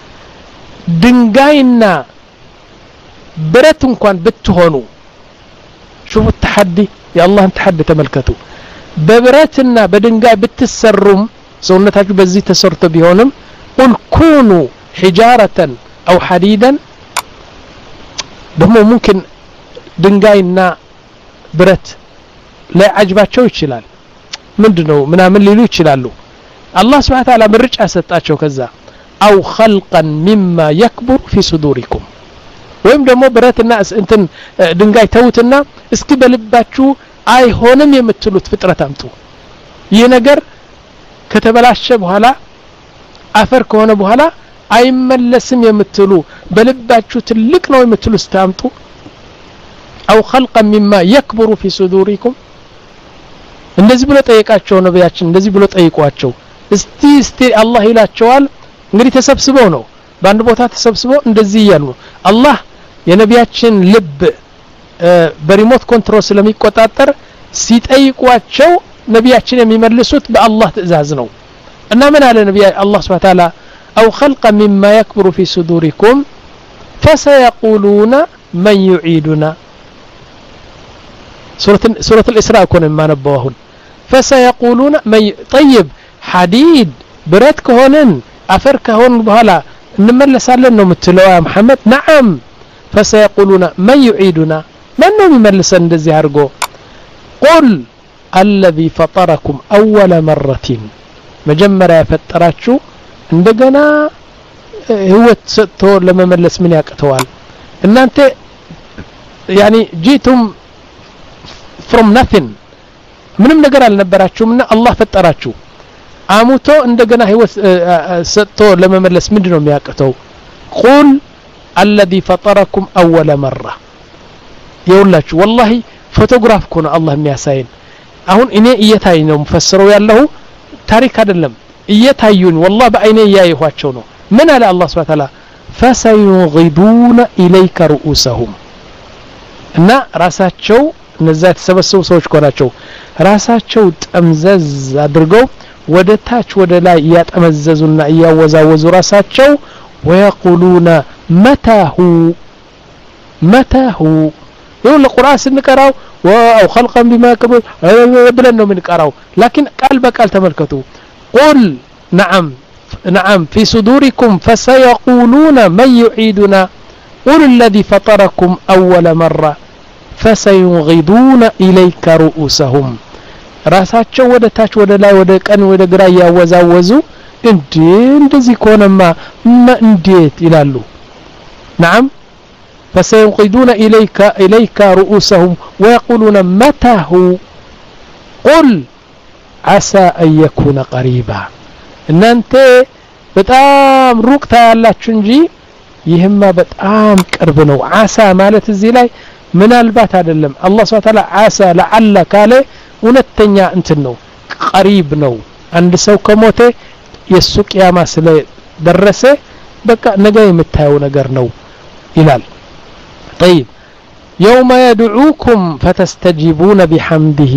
B: ድንጋይና ብረት እንኳን ብትሆኑ شوفوا التحدي يا الله تحدي ተመልከቱ በብረትና በድንጋይ ብትሰሩም ሰውነታችሁ በዚህ ተሰርቶ ቢሆንም قل كونوا حجارة أو حديدا ደግሞ ممكن ድንጋይና ብረት ላይ አጅባቸው ይችላል ምንድነው ምናምን ሊሉ ይችላሉ አላህ Subhanahu Wa Ta'ala ምርጫ ሰጣቸው ከዛ አው خلقا مما يكبر في صدوركم ወይም ደግሞ ብረትና እንትን ድንጋይ ተውትና እስኪ በልባችሁ አይሆንም የምትሉት ፍጥረት አምጡ ይህ ነገር ከተበላሸ በኋላ አፈር ከሆነ በኋላ አይመለስም የምትሉ በልባችሁ ትልቅ ነው የምትሉ ስታምጡ አው خلقا مما يكبر في صدوركم እንደዚህ ብሎ ጠይቃቸው ነብያችን እንደዚህ ብሎ ጠይቋቸው እስቲ እስቲ አላህ ይላቸዋል እንግዲህ ተሰብስበው ነው በአንድ ቦታ ተሰብስበው እንደዚህ ያሉ አላህ የነብያችን ልብ በሪሞት ኮንትሮል ስለሚቆጣጠር ሲጠይቋቸው ነብያችን የሚመልሱት በአላህ ትእዛዝ ነው እና ምን አለ ነብያ አላህ Subhanahu Wa Ta'ala أو خلقا مما يكبر في صدوركم فسيقولون من يعيدنا سورة سورة الإسراء كون ما نبوهن فسيقولون من طيب حديد برات كهونن أفر كهون بهلا نملس على إنه متلوا محمد نعم فسيقولون من يعيدنا منو يملسن እንደዚህ አድርጎ قل الذي فطركم اول مره መጀመሪያ ፈጠራችሁ እንደገና ህይወት ሰጥቶ ለመመለስ ምን ያቅተዋል እናንተ يعني جيتم from nothing ምንም ነገር አልነበራችሁምና አላህ ፈጠራችሁ አሙቶ እንደገና ህይወት ሰጥቶ ለመመለስ ምንድነው የሚያቅተው قل الذي فطركم اول مره ይውላችሁ والله ፎቶግራፍ ኮነ አላህ የሚያሳየን አሁን እኔ እየታይ ነው መፈሰረው ያለው ታሪክ አይደለም እየታዩን والله በአይኔ ያይኋቸው ነው ምን አለ አላህ Subhanahu Wa Ta'ala فسيغضون اليك رؤوسهم እና ራሳቸው እነዛ ተሰበሰቡ ሰዎች ኮናቸው ራሳቸው ጠምዘዝ አድርገው ወደ ታች ወደ ላይ ያጠመዘዙና ያወዛወዙ ራሳቸው ويقولون متى هو متى هو يقول القرآن سنقراو أو خلقا بما كبر بلنه من قراو لكن قال بقال تملكتوا قل نعم نعم في صدوركم فسيقولون من يعيدنا قل الذي فطركم أول مرة فسينغضون إليك رؤوسهم راساتቸው ወደ ታች ወደ ላይ ወደ ቀን ወደ ግራ ያወዛወዙ እንዴ እንደዚህ ኮነማ እንዴት ይላሉ نعم فسينغضون إليك إليك رؤوسهم ويقولون متى هو قل عسى أن يكون قريبا እናንተ በጣም ሩቅ ታያላችሁ እንጂ ይህማ በጣም ቅርብ ነው አሳ ማለት እዚህ ላይ ምናልባት አይደለም አላህ Subhanahu Wa Ta'ala አሳ ለዓለ ካለ ሁለተኛ እንትን ነው قريب ነው አንድ ሰው ከሞተ የሱ ቂያማ ስለ ደረሰ በቃ ነገ የምታየው ነገር ነው ይላል طيب يوم يدعوكم فتستجيبون بحمده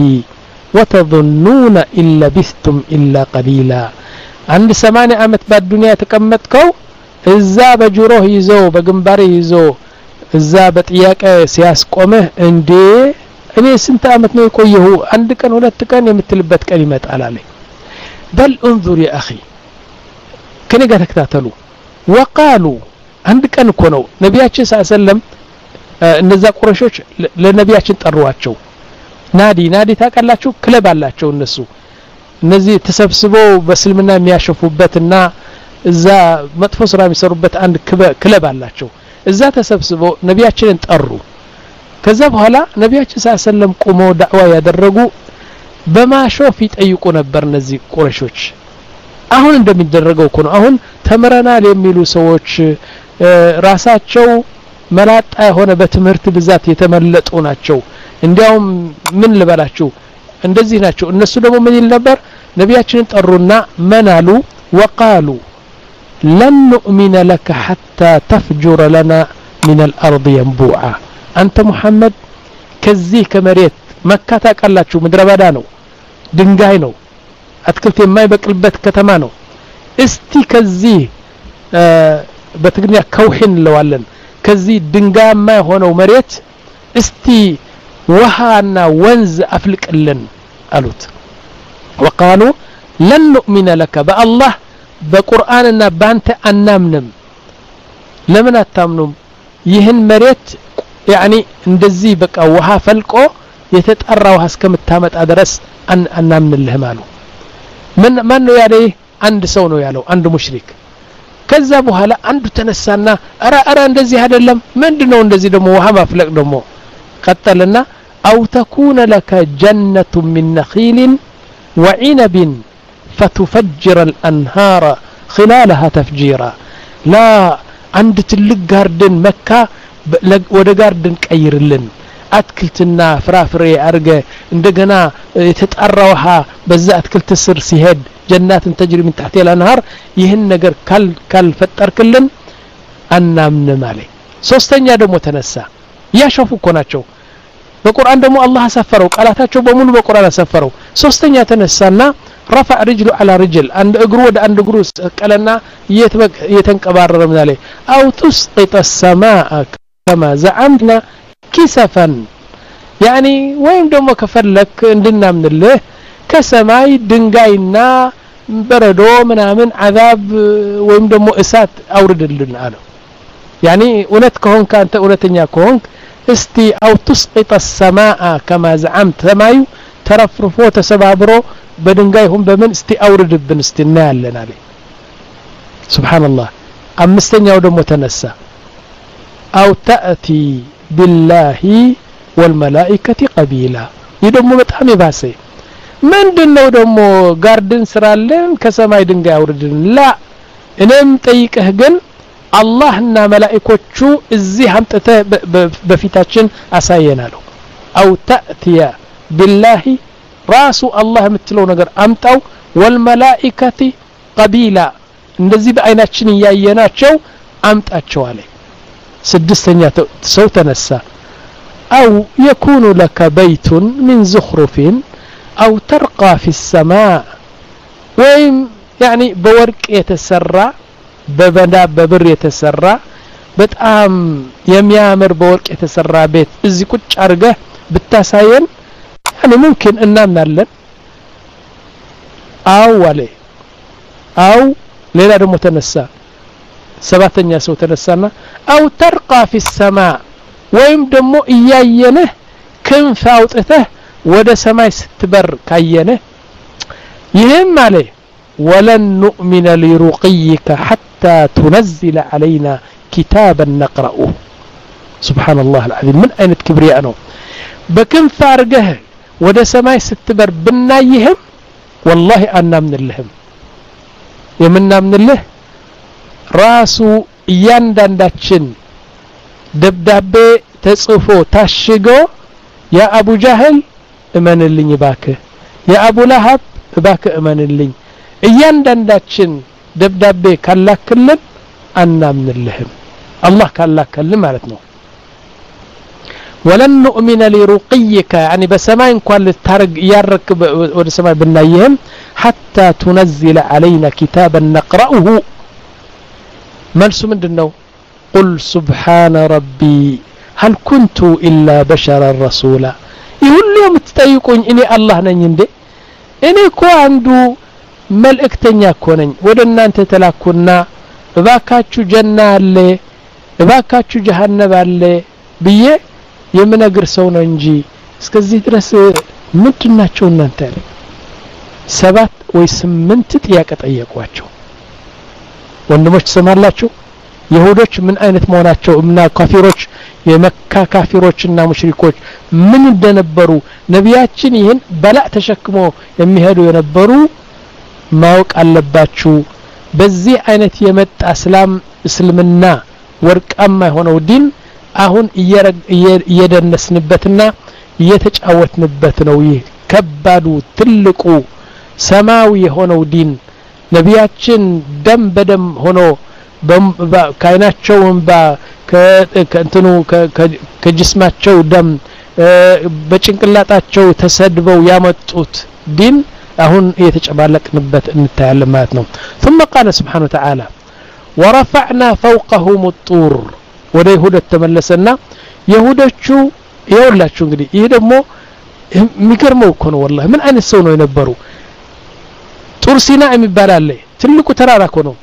B: وتظنون إن لبثتم إلا قليلا عند ثمانية عامت بالدنيا تكمتكو እዛ በጆሮህ ይዞ በግንባሬ ይዞ እዛ በጥያቄ ሲያስቆመህ እንዴ እኔ ስንት አመት ነው የቆየሁ አንድ ቀን ሁለት ቀን የምትልበት ቀን ይመጣል አለ بل انظر يا اخي ከኔ ጋር ተከታተሉ وقالوا አንድ ቀን እኮ ነው ነብያችን ሰለላም እነዛ ቁረሾች ለነብያችን ጠሯቸው ናዲ ናዲ ታቀላችሁ ክለብ አላቸው እነሱ እነዚህ ተሰብስበው በእስልምና የሚያሸፉበትና እዛ መጥፎ ስራ የሚሰሩበት አንድ ክለብ አላቸው እዛ ተሰብስበው ነብያችንን ጠሩ ከዛ በኋላ ነብያችን ሰለላም ቆሞ ዳዕዋ ያደረጉ በማሾፍ ይጠይቁ ነበር እነዚህ ቁረሾች አሁን እንደሚደረገው እኮ ነው አሁን ተመረናል የሚሉ ሰዎች ራሳቸው መላጣ የሆነ በትምህርት ብዛት የተመለጡ ናቸው እንዲያውም ምን ልበላችሁ እንደዚህ ናቸው እነሱ ደግሞ ምን ይል ነበር ነብያችንን ጠሩና መናሉ وقالوا لن نؤمن لك حتى تفجر لنا من الأرض ينبوعا أنت محمد كزي كمريت مكة تاقلاችሁ ምድረ በዳ ነው ድንጋይ ነው አትክልት የማይበቅልበት ከተማ ነው እስቲ ከዚህ በትግርኛ ከውህን ለዋለን ከዚህ ድንጋያማ የሆነው መሬት እስቲ ውሃና ወንዝ አፍልቅልን አሉት وقالوا لن نؤمن لك بالله በቁርአንና ባንተ አናምንም ለምን አታምኑም ይህን መሬት يعني እንደዚህ በቃ ውሃ ፈልቆ የተጣራ ውሃ እስከምታመጣ ድረስ አናምንልህም አሉ ምን ማን ነው ያለ አንድ ሰው ነው ያለው አንድ ሙሽሪክ ከዛ በኋላ አንዱ ተነሳና አራ አራ እንደዚህ አይደለም ምንድነው እንደዚህ ደሞ ውሃ ማፍለቅ ደሞ ቀጠልና أو تكون لك جنة من نخيل وعنب فتفجر الأنهار خلالها تفجيرا لا عند تلق جاردن مكة ወደ ጋርደን ቀይርልን አትክልትና ፍራፍሬ አርገ እንደገና የተጣራውሃ በዛ አትክልት ስር ሲሄድ ጀናትን ተጅሪ من تحت الانهار ይህን ነገር ካል ካልፈጠርክልን አናምን ማለት ሶስተኛ ደግሞ ተነሳ ያሸፉ እኮ ናቸው በቁርአን ደግሞ አላህ አሰፈረው ቃላታቸው በሙሉ በቁርአን አሰፈረው ሶስተኛ ተነሳና رفع رجله على رجل عند اغرو ወደ አንድ እግሩ ቀለና የተንቀባረረ ማለት او تسقط السماء كما زعمنا كسفا يعني ወይም ደግሞ ከፈለክ እንድናምንልህ ከሰማይ ድንጋይና በረዶ ምናምን عذاب ወይም ደግሞ እሳት አውርድልን አለው يعني እውነት ከሆንክ አንተ እውነተኛ ከሆንክ استي أو تسقط السماء كما زعمت سمايو ترفرفو تسبابرو بدنجايهم بمن استي أورد بن استناء لنا عليه سبحان الله أمستن يودم متنسى أو تأتي بالله والملائكة قبيلا يدمو بتعمي باسي من دنو دمو غاردن سرالين كسماي دنجاي أوردن لا إنم تيكه جن اللهنا ملائكوچو እዚህ አምጥተ በፊታችን አሳየናሉ أو تأتي بالله ራሱ አላህ የምትለው ነገር አምጣው والملائكة قبيلا እንደዚህ በአይናችን ያያየናቸው አምጣቸው አለ ስድስተኛ ሰው ተነሳ أو يكون لك بيت من زخرف أو ترقى في السماء وين يعني بورق يتسرى ببنا ببر يتسرى በጣም የሚያምር በወርቅ የተሰራ ቤት እዚህ ቁጭ አርገ ብታሳየን يعني ممكن እናምናለን አው ወለ አው ሌላ ደግሞ ተነሳ ሰባተኛ ሰው ተነሳና أو ترقى في السماء ወይም ደግሞ እያየነህ ክንፍ አውጥተህ ወደ ሰማይ ስትበር ካየነህ ይሄም አለ ولن نؤمن لرقيك حتى تنزل علينا كتابا نقرأه سبحان الله العظيم من أين كبرياء نو بكم فارقه ودا سماي ستبر بنايهم والله أنا من اللهم يمنا من الله راسو ياندان داتشن دبدابي تصفو تاشيغو يا أبو جهل امن اللي باكه يا أبو لهب باكه امن اللي እያንዳንዳችን ደብዳቤ ካላከልን አናምንልህም አላህ ካላከልን ማለት ነው ولن نؤمن لرقيك يعني بسماء እንኳን ልታረግ ያረክ ወደ ሰማይ ብናየህም حتى تنزل علينا كتابا نقرأه መልሱ ምንድነው قل سبحان ربي هل كنت إلا بشرا رسولا ይሁሉ የምትጠይቁኝ እኔ አላህ ነኝ እንዴ እኔ እኮ አንዱ መልእክተኛ እኮ ነኝ ወደ እናንተ ተላኩና እባካችሁ ጀና አለ እባካችሁ ጀሃነም አለ ብዬ የምነግር ሰው ነው እንጂ እስከዚህ ድረስ ምንድናቸው እናንተ ሰባት ወይ ስምንት ጥያቄ ጠየቋቸው ወንድሞች ሰማላችሁ ይሁዶች ምን አይነት መሆናቸው እምና ካፊሮች የመካ ካፊሮችና ሙሽሪኮች ምን እንደነበሩ ነቢያችን ይሄን በላእ ተሸክሞ የሚሄዱ የነበሩ ማወቅ አለባችሁ በዚህ አይነት የመጣ እስላም እስልምና ወርቃማ የሆነው ዲን አሁን እየደነስንበትና እየተጫወትንበት ነው ይህ ከባዱ ትልቁ ሰማዊ የሆነው ዲን ነቢያችን ደም በደም ሆኖ ካይናቸውን ከእንትኑ ከጅስማቸው ደም በጭንቅላታቸው ተሰድበው ያመጡት ዲን አሁን እየተጨባለቅንበት እንታያለን ማለት ነው ثم قال سبحانه وتعالى ورفعنا فوقهم الطور ወደ ይሁዳ ተመለሰና ይሁዶቹ ይወላችሁ እንግዲህ ይሄ ደግሞ የሚገርመው እኮ ነው والله ምን አይነት ሰው ነው የነበሩ ጡር ሲና የሚባል አለ ትልቁ ተራራ እኮ ነው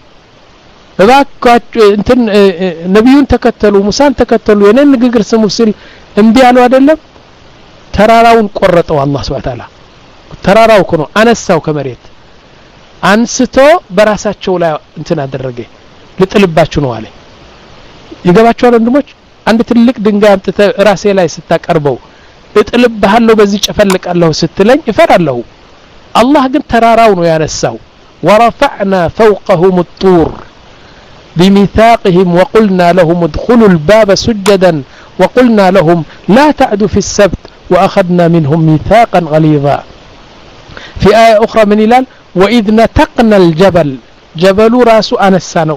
B: እባካችሁ እንትን ነብዩን ተከተሉ ሙሳን ተከተሉ የነን ንግግር ስሙ ሲል እንቢ ያለው አይደለም ተራራውን ቆረጠው አላህ Subhanahu Wa Ta'ala ተራራው እኮ ነው አነሳው ከመሬት አንስቶ በራሳቸው ላይ እንትን አደረገ ልጥልባችሁ ነው አለ ይገባችኋል ወንድሞች አንድ ትልቅ ድንጋይ አምጥተ ራሴ ላይ ስታቀርበው እጥልብሃለሁ በዚህ ጨፈልቃለሁ ስትለኝ እፈራለሁ አላህ ግን ተራራው ነው ያነሳው ورفعنا فوقهم الطور بميثاقهم وقلنا لهم ادخلوا الباب سجدا وقلنا لهم لا تعدوا في السبت وأخذنا منهم ميثاقا غليظا في آية أخرى من إلال وإذ نتقنا الجبل جبل راس أنسانو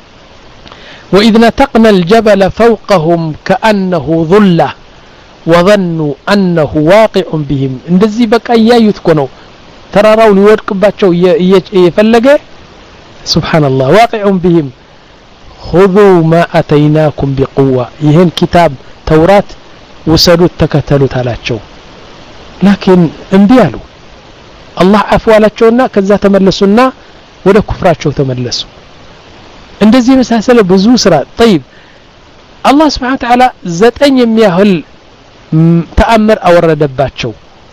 B: وإذ نتقنا الجبل فوقهم كأنه ظلة وظنوا أنه واقع بهم اندزي بك أيا يتكونوا ترارون يودكباتشو يفلقه سبحان الله واقع بهم خذوا ما أتيناكم بقوة يهن كتاب توراة وسدوا التكتلوا تالاتشو لكن انبيالوا الله عفو علاتشونا كذا تملسونا ولا كفراتشو تملسوا እንደዚህ መሳሰለ ብዙ ስራ طيب الله سبحانه وتعالى ዘጠኝ የሚያህል ተአምር አወረደባቸው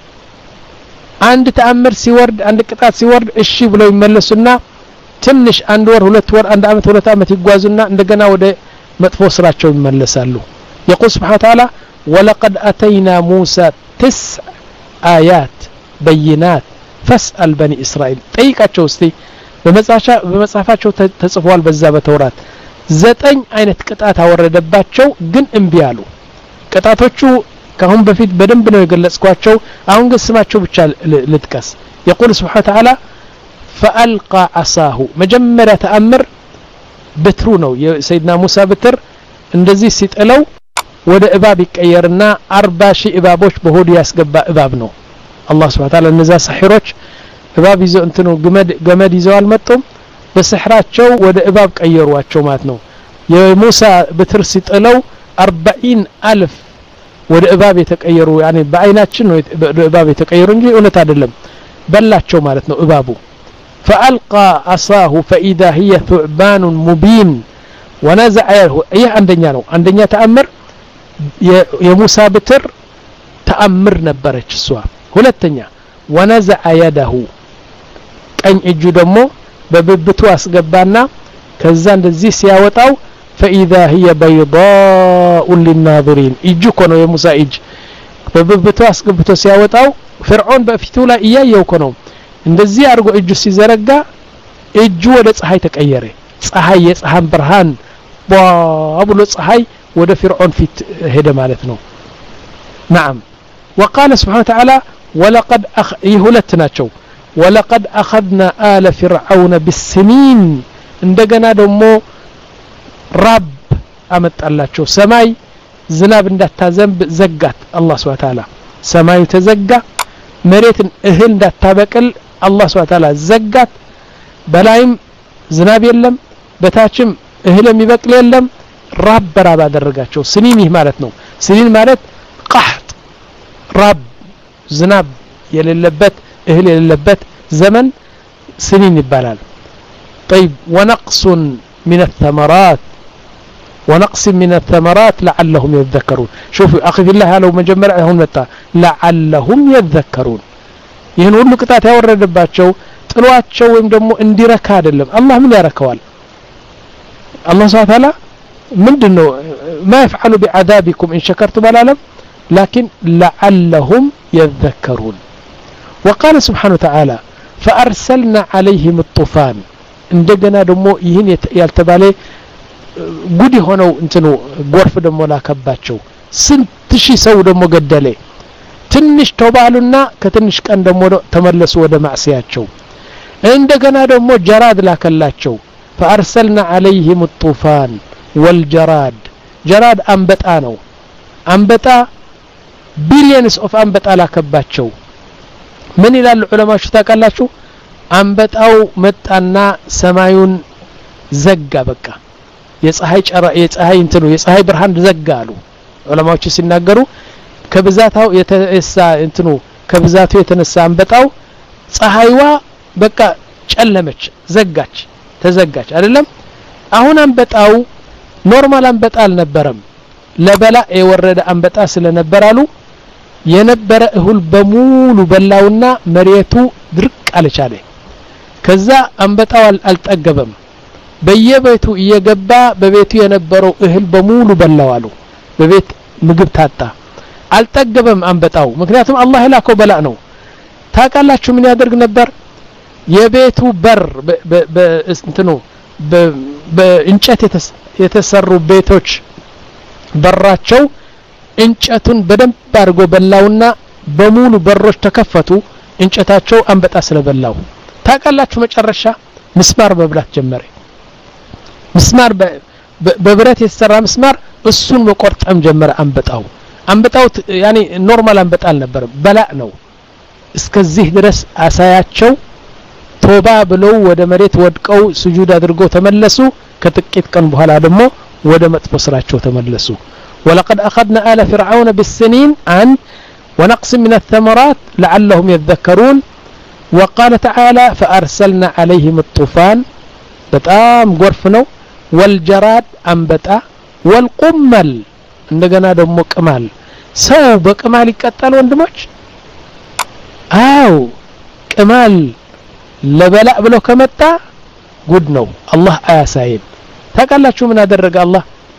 B: አንድ ተአምር ሲወርድ አንድ ቅጣት ሲወርድ እሺ ብለው ይመለሱና ትንሽ አንድ ወር ሁለት ወር አንድ አመት ሁለት አመት ይጓዙና እንደገና ወደ መጥፎ ስራቸው ይመለሳሉ يقول سبحانه وتعالى ولقد أتينا موسى تسع آيات بينات فاسأل بني إسرائيل ጠይቃቸው እስቲ በመጻፋ በመጻፋቸው ተጽፏል በዛ በተውራት ዘጠኝ አይነት ቅጣት አወረደባቸው ግን እምቢ አሉ ቅጣቶቹ ከአሁን በፊት በደንብ ነው የገለጽኳቸው አሁን ግን ስማቸው ብቻ ልጥቀስ يقول سبحانه وتعالى فألقى عصاه መጀመሪያ ተአምር በትሩ ነው የሰይድና ሙሳ በትር እንደዚህ ሲጥለው ወደ እባብ ይቀየርና አርባ ሺህ እባቦች በሆዱ ያስገባ እባብ ነው አላህ Subhanahu Wa Ta'ala እነዛ ሰሒሮች እባብ ይዘው እንትኑ ገመድ ገመድ ይዘው አልመጡም በስህራቸው ወደ እባብ ቀየሯቸው ማለት ነው የሙሳ በትር ሲጥለው አርባዒን አልፍ ወደ እባብ የተቀየሩ يعني በአይናችን ነው እባብ የተቀየሩ እንጂ እውነት አይደለም በላቸው ማለት ነው እባቡ فألقى عصاه فإذا هي ثعبان مبين ونزع يده ايه አንደኛ ነው አንደኛ ተአምር የሙሳ በትር ተአምር ነበረች እሷ ሁለተኛ ونزع يده ቀኝ እጁ ደግሞ በብብቱ አስገባና ከዛ እንደዚህ ሲያወጣው فإذا هي بيضاء للناظرين እጁ ኮነው የሙሳ እጅ በብብቱ አስገብቶ ሲያወጣው ፍርዖን በፊቱ ላይ እያየው ኮነው እንደዚህ አድርጎ እጁ ሲዘረጋ እጁ ወደ ፀሐይ ተቀየረ ፀሐይ የፀሐን ብርሃን ባብሎ ፀሐይ ወደ ፍርዖን ፊት ሄደ ማለት ነው نعم وقال سبحانه وتعالى ولقد أخ... يهلتناچو ولقد أخذنا آل فرعون بالسنين እንደገና ደግሞ رب አመጣላቸው ሰማይ ዝናብ እንዳታዘንብ ዘጋት አላህ Subhanahu Wa Ta'ala ሰማዩ ተዘጋ መሬትን እህል እንዳታበቅል አላህ Subhanahu Wa Ta'ala ዘጋት በላይም ዝናብ የለም በታችም እህል የሚበቅል የለም رب رب አደረጋቸው ስኒን ይህ ማለት ነው ስኒን ማለት قحط رب ዝናብ የሌለበት እህል የሌለበት ዘመን ስኒን ይባላል طيب ونقص من الثمرات ونقص من الثمرات لعلهم يذكرون شوفوا اخي بالله لو مجمرع هون متى لعلهم يذكرون ይሄን ሁሉ ቅጣት ያወረደባቸው ጥሏቸው ወይም ደግሞ እንዲረካ አይደለም አላህ ምን ያረከዋል አላህ Subhanahu Wa Ta'ala ምንድነው ما يفعل بعذابكم ان شكرتم العالم لكن لعلهم يذكرون وقال سبحانه وتعالى فارسلنا عليهم الطوفان እንደገና ደግሞ ይሄን ያልተባለ ጉድ ሆነው እንትኑ ጎርፍ ደግሞ ላከባቸው ስንት ሺህ ሰው ደግሞ ገደለ ትንሽ ተባሉና ከትንሽ ቀን ደግሞ ተመለሱ ወደ ማዕሲያቸው እንደገና ደግሞ ጀራድ ላከላቸው فارسلنا عليهم الطوفان والجراد جراد አንበጣ ነው አንበጣ ቢሊየንስ ኦፍ አንበጣ ላከባቸው ምን ይላል ዑለማዎች ታውቃላችሁ አንበጣው መጣና ሰማዩን ዘጋ በቃ የፀሐይ ጨራ የፀሐይ እንትኑ የፀሐይ ብርሃን ዘጋሉ ዑለማዎች ሲናገሩ ከብዛታው የተሳ እንትኑ ከብዛቱ የተነሳ አንበጣው ፀሐይዋ በቃ ጨለመች ዘጋች ተዘጋች አይደለም አሁን አንበጣው ኖርማል አንበጣ አልነበረም ለበላ የወረደ አንበጣ ስለነበራሉ የነበረ እሁል በሙሉ በላውና መሬቱ ድርቅ አለቻለ ከዛ አንበጣው አልጠገበም በየቤቱ እየገባ በቤቱ የነበረው እህል በሙሉ በላዋሉ በቤት ምግብ ታጣ አልጠገበም አንበጣው ምክንያቱም አላህ ላከው በላ ነው ታቃላችሁ ምን ያደርግ ነበር የቤቱ በር በእንትኑ በእንጨት የተሰሩ ቤቶች በራቸው እንጨቱን በደንብ አድርጎ በላውና በሙሉ በሮች ተከፈቱ እንጨታቸው አንበጣ ስለበላው ታቃላችሁ መጨረሻ ምስማር መብላት ጀመረ ምስማር በብረት የተሰራ ምስማር እሱን መቆርጠም ጀመረ አንበጣው አንበጣው ያኒ ኖርማል አንበጣ አልነበረም በላ ነው እስከዚህ ድረስ አሳያቸው ቶባ ብለው ወደ መሬት ወድቀው ስጁድ አድርገው ተመለሱ ከጥቂት ቀን በኋላ ደግሞ ወደ መጥፎ ስራቸው ተመለሱ ولقد أخذنا آل فرعون بالسنين عن ونقص من الثمرات لعلهم يذكرون وقال تعالى فأرسلنا عليهم الطوفان بتام غرفنو والجراد أنبتا والقمل እንደገና ደግሞ ቅማል ሰው በቅማል ይቀጣል ወንድሞች አው ቅማል ለበላእ ብሎ ከመጣ ጉድ ነው አላህ አያሳይም ታውቃላችሁ ምን አደረገ አላህ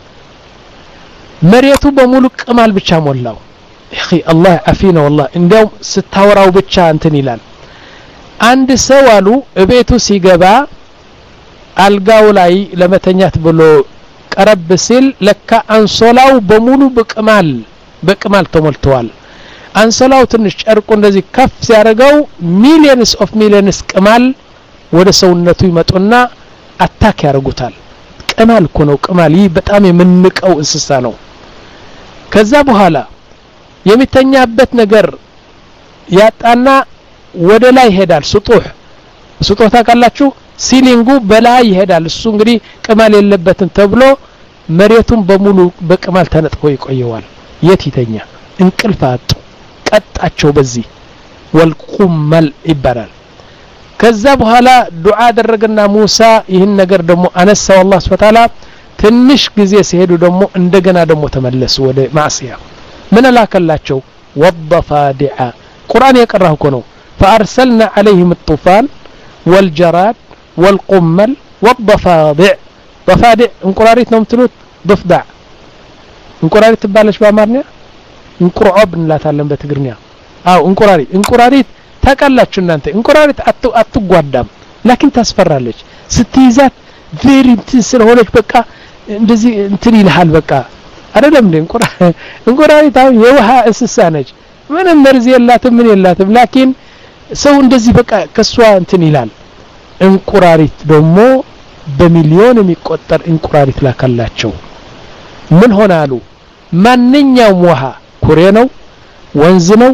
B: መሬቱ በሙሉ ቅማል ብቻ ሞላው እኺ አላህ አፊና والله እንደው ስታወራው ብቻ እንትን ይላል አንድ ሰው አሉ እቤቱ ሲገባ አልጋው ላይ ለመተኛት ብሎ ቀረብ ሲል ለካ አንሶላው በሙሉ በቅማል በቅማል ተሞልቷል አንሶላው ትንሽ ጨርቁ እንደዚህ ከፍ ሲያደርገው ሚሊየንስ ኦፍ ሚሊየንስ ቅማል ወደ ሰውነቱ ይመጡና አታክ ያደርጉታል ቅማል እኮ ነው ቅማል ይህ በጣም የምንቀው እንስሳ ነው ከዛ በኋላ የሚተኛበት ነገር ያጣና ወደ ላይ ይሄዳል ስጡህ ስጡህ ታውቃላችሁ ሲሊንጉ በላይ ይሄዳል እሱ እንግዲህ ቅማል የለበትም ተብሎ መሬቱን በሙሉ በቅማል ተነጥፎ ይቆየዋል የት ይተኛ እንቅልፍ አጡ ቀጣቸው በዚህ ወልቁመል ይባላል ከዛ በኋላ ዱዓ አደረገና ሙሳ ይህን ነገር ደግሞ አነሳው አላህ Subhanahu Wa Ta'ala ትንሽ ጊዜ ሲሄዱ ደግሞ እንደገና ደግሞ ተመለሱ ወደ ማዕሲያ ምን ላከላቸው ወضفادع ቁርአን የቀራሁ እኮ ነው فارسلنا عليهم الطوفان والجراد والقمل والضفادع ضفادع እንቁራሪት ነው የምትሉት ضفدع እንቁራሪት ትባለች በአማርኛ እንቁርዖብ እንላታለን በትግርኛ አው እንቁራሪት እንቁራሪት ታውቃላችሁ እናንተ እንቁራሪት አትጓዳም ላኪን ታስፈራለች ስትይዛት ቬሪ እንትን ስለሆነች በቃ እንደዚህ እንትን ይልሃል በቃ አይደለም እንዴ እንቁራሪት አው የውሃ እንስሳ ነች ምንም መርዝ የላትም ምን የላትም ላኪን ሰው እንደዚህ በቃ ከሷ እንትን ይላል እንቁራሪት ደግሞ በሚሊዮን የሚቆጠር እንቁራሪት ላከላቸው ምን ሆናሉ ማንኛውም ውሃ ኩሬ ነው ወንዝ ነው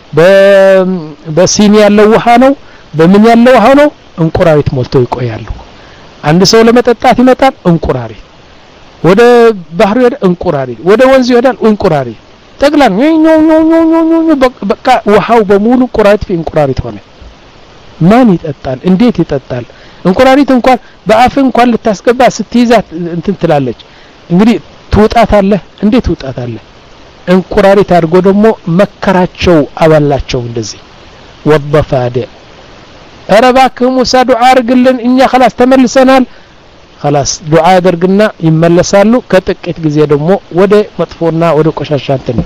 B: በሲኒ ያለው ውሃ ነው በምን ያለው ውሃ ነው እንቁራሪት ሞልተው ይቆያሉ አንድ ሰው ለመጠጣት ይመጣል እንቁራሪት ወደ ባህር ይወጣል እንቁራሪት ወደ ወንዝ ይወጣል እንቁራሪት ጠቅላላ ኞ ኞ ኞ ኞ በቃ ውሃው በሙሉ እንቁራሪት እንቁራሪት ሆነ ማን ይጠጣል እንዴት ይጠጣል እንቁራሪት እንኳን በአፍ እንኳን ልታስገባ ስትይዛት እንትን ትላለች እንግዲህ ትውጣታለህ እንዴት ትውጣታለህ እንቁራሪት አድርጎ ደግሞ መከራቸው አባላቸው እንደዚህ ወضفادع አረባክሙ ሰዱ አርግልን እኛ خلاص ተመልሰናል خلاص ዱዓ ያደርግና ይመለሳሉ ከጥቂት ጊዜ ደግሞ ወደ መጥፎና ወደ ቆሻሻ እንትን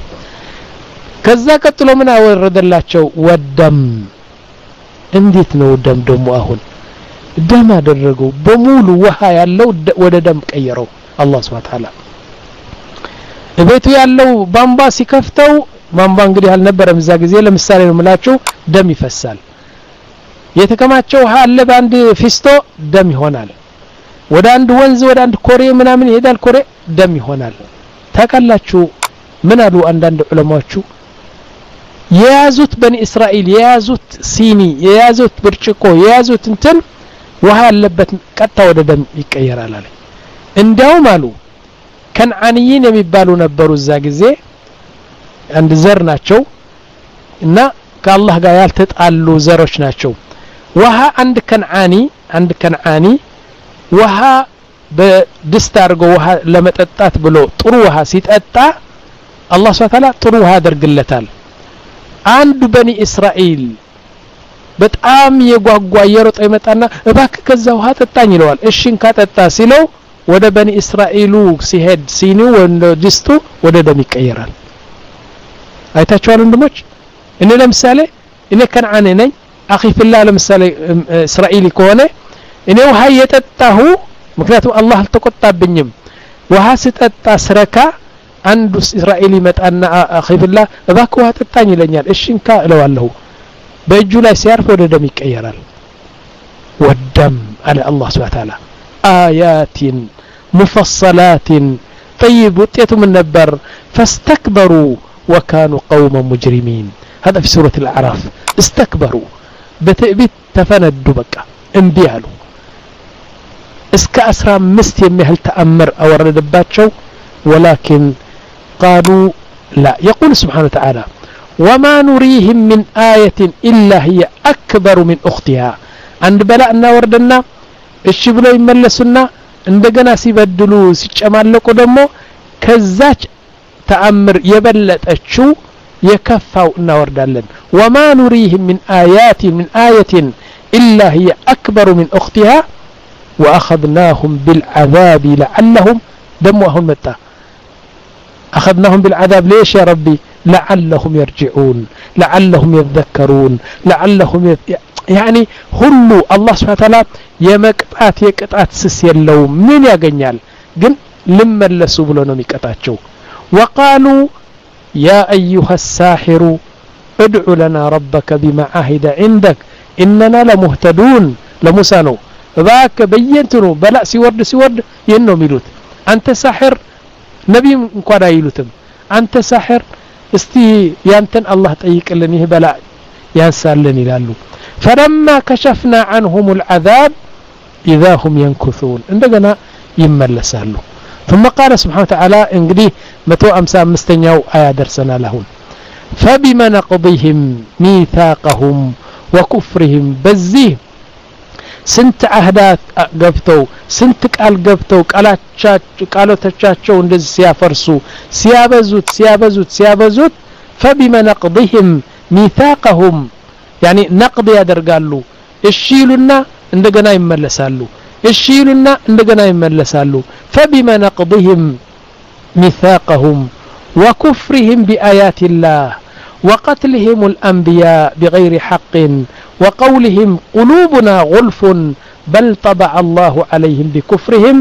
B: ከዛ ቀጥሎ ምን አወረደላቸው ወደም እንዴት ነው ደም ደግሞ አሁን ደም አደረገው በሙሉ ውሃ ያለው ወደ ደም ቀየረው አላህ Subhanahu Wa Ta'ala እቤቱ ያለው ባምባ ሲከፍተው ባምባ እንግዲህ አልነበረም እዛ ጊዜ ለምሳሌ ነው የምላችሁ ደም ይፈሳል የተከማቸው ውሃ አለ በአንድ ፊስቶ ደም ይሆናል ወደ አንድ ወንዝ ወደ አንድ ኮሬ ምናምን ይሄዳል ኮሬ ደም ይሆናል ታውቃላችሁ ምን አሉ አንዳንድ ዑለማዎቹ የያዙት በኒ እስራኤል የያዙት ሲኒ የያዙት ብርጭቆ የያዙት እንትን ውሃ ያለበት ቀጣ ወደ ደም ይቀየራል አለ እንዲያውም አሉ ከነዓኒን የሚባሉ ነበሩ እዛ ጊዜ አንድ ዘር ናቸው እና ከአላህ ጋር ያልተጣሉ ዘሮች ናቸው ውሃ አንድ ከነዓኒ አንድ ከነዓኒ ውሃ በድስት አድርጎ ውሃ ለመጠጣት ብሎ ጥሩ ውሃ ሲጠጣ አላህ Subhanahu Wa Ta'ala ጥሩ ውሃ ያደርግለታል አንድ በኒ እስራኤል በጣም የጓጓ የሮጠ ይመጣና እባክህ ከዛ ውሃ ጠጣኝ ይለዋል እሺን ካጠጣ ሲለው ወደ በኒ እስራኤሉ ሲሄድ ሲኒው ወደ ድስቱ ወደ ደም ይቀየራል አይታችኋል ወንድሞች እኔ ለምሳሌ እኔ ከነዓኒ ነኝ አኺ ፍላ ለምሳሌ እስራኤሊ ከሆነ እኔ ውሃ የጠጣሁ ምክንያቱም አላህ አልተቆጣብኝም ውሃ ስጠጣ ስረካ አንዱ እስራኤሊ መጣና አኺ ፍላ እባክህ ውሃ ጠጣኝ ይለኛል እሺንካ እለዋለሁ በእጁ ላይ ሲያርፍ ወደ ደም ይቀየራል ወደም አለ አላህ Subhanahu Wa Ta'ala آيات مفصلات طيب ውጤቱ ምን ነበር فاستكبروا وكانوا قوما مجرمين هذا في سورة الأعراف استكبروا بتأبيت تفندوا بقى انبيالوا እስከ አስራ አምስት የሚያህል ተአምር አወረደባቸው ولكن قالوا لا يقول سبحانه وتعالى وما نريهم من آية إلا هي أكبر من أختها عند بلاءنا وردنا እሺ ብለው ይመለሱና እንደገና ሲበድሉ ሲጨማለቁ ደግሞ ከዛች ተአምር የበለጠችው የከፋው እናወርዳለን وما نريهم من آيات من آية إلا هي أكبر من أختها وأخذناهم بالعذاب لعلهم دموهم متى أخذناهم بالعذاب ليش يا ربي لعلهم يرجعون لعلهم يذكرون لعلهم يذ... يعني هلو الله سبحانه وتعالى يمقطات يقطات سس يلو من ያገኛል ግን ልመለሱ ብሎ ነው የሚቀጣቸው وقالوا يا أيها الساحر ادع لنا ربك بما عهد عندك إننا لمهتدون لموسى نو ذاك بينتنو بلا سيورد سيورد ينو ميلوت أنت ساحر نبي እንኳን አይሉትም አንተ ሳሕር እስቲ ያንተን አላህ ጠይቅልን ይህ በላ ያንሳልን ይላሉ فلما كشفنا عنهم العذاب إذا هم ينكثون እንደገና ይመለሳሉ ثم قال سبحانه وتعالى እንግዲህ መቶ ሃምሳ አምስተኛው አያ ደርሰናል አሁን فبما نقضهم ميثاقهم وكفرهم በዚህ ስንት አህዳት ገብተው ስንት ቃል ገብተው ቃላቻቸው ቃሎቻቸው እንደዚህ ሲያፈርሱ ሲያበዙት ሲያበዙት ሲያበዙት فبما نقضهم ميثاقهم يعني نقض ያደርጋሉ እሺ ይሉና እንደገና ይመለሳሉ እሺ ይሉና እንደገና ይመለሳሉ فبما نقضهم ميثاقهم وكفرهم بآيات الله وقتلهم الأنبياء بغير حق وقولهم قلوبنا غلف بل طبع الله عليهم بكفرهم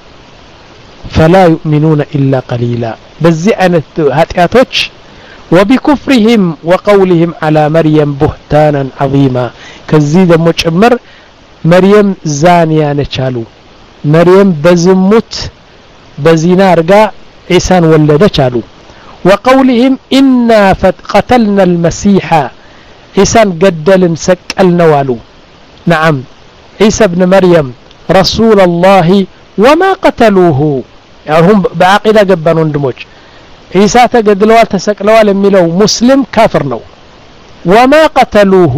B: فلا يؤمنون إلا قليلا بزعنت هاتياتوش وبكفرهم وقولهم على مريم بهتانا عظيما كزيد مجمر مريم زانية نشالو مريم بزمت بزنا رقا عيسان ولد شالو وقولهم إنا قتلنا المسيح عيسان قدل سكلنا والو نعم عيسى ابن مريم رسول الله وما قتلوه يعني هم بعقيدة قبانون دموج عيسى تقدلوال تسكلوال ميلو مسلم كافر نو وما قتلوه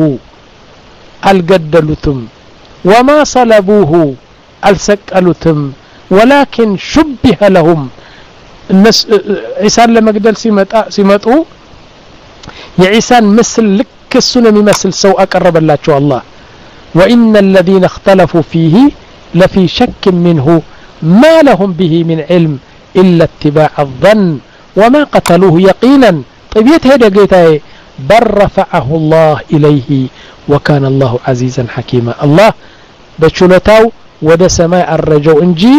B: القدلتم وما صلبوه السكلتم ولكن شبه لهم الناس عيسى لما قدل سيمتو يعيسى مثل لك السنة مثل سوء أقرب الله شو الله وإن الذين اختلفوا فيه لفي شك منه ما لهم به من علم إلا اتباع الظن وما قتلوه يقينا طيب يتهدى قيتها بل رفعه الله إليه وكان الله عزيزا حكيما الله بشلتاو ود سماء الرجو انجي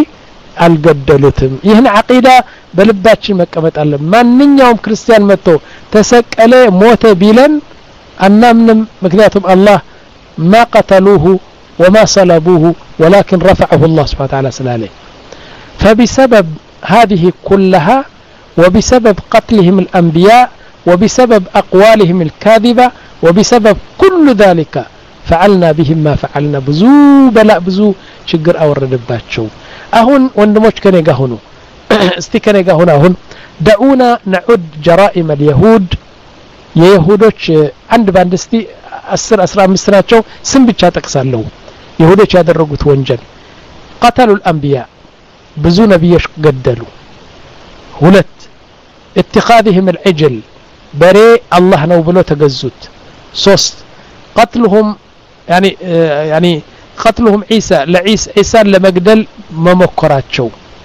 B: القدلتم يهن عقيدة بلباتشي مكمت الله ما ننيوم كريستيان متو تسكألي موت بيلن أنامنم مكنياتهم الله ما قتلوه وما صلبوه ولكن رفعه الله سبحانه وتعالى سلاله فبسبب هذه كلها وبسبب قتلهم الأنبياء وبسبب أقوالهم الكاذبة وبسبب كل ذلك فعلنا بهم ما فعلنا بزو بلاء بزو شجر أو الردباتشو أهون وندموش كنيقا هنو استي كنيقا هنا هن دعونا نعد جرائم اليهود يهودوش عند باندستي أسر أسرع مستناتشو سنبتشا تقسالو يهودوش هذا الرقوت وانجل قتلوا الأنبياء بزو نبيش قدلوا هلت اتخاذهم العجل بري الله نوبلو تقزوت صوست قتلهم يعني آه يعني قتلهم عيسى لعيسى عيسى لمقدل ممكراتشو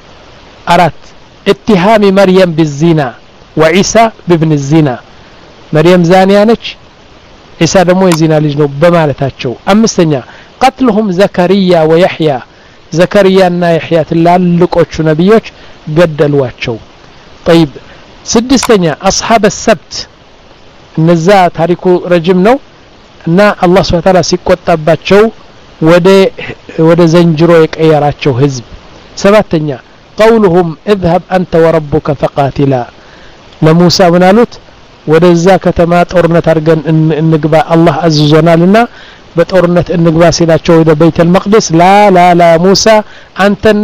B: أرات اتهام مريم بالزنا وعيسى بابن الزنا مريم زانيانش عيسى دمو يزنا لجنو بمالتاتشو أمستنيا قتلهم زكريا ويحيى زكريا نا يحيى تلالقوچو نبيوش قدلواتشو طيب سدستنيا أصحاب السبت نزا تاريكو رجم نو እና አላህ Subhanahu Wa Ta'ala ሲቆጣባቸው ወደ ወደ ዘንጅሮ የቀየራቸው ህዝብ ሰባተኛ قولهم اذهب انت وربك فقاتلا ለሙሳ ምናሉት ወደዛ ከተማ ጦርነት አድርገን እንግባ አላህ አዝዞናልና በጦርነት እንግባ ሲላቸው ወደ ቤተል መቅደስ ላ ላ ላ ሙሳ አንተና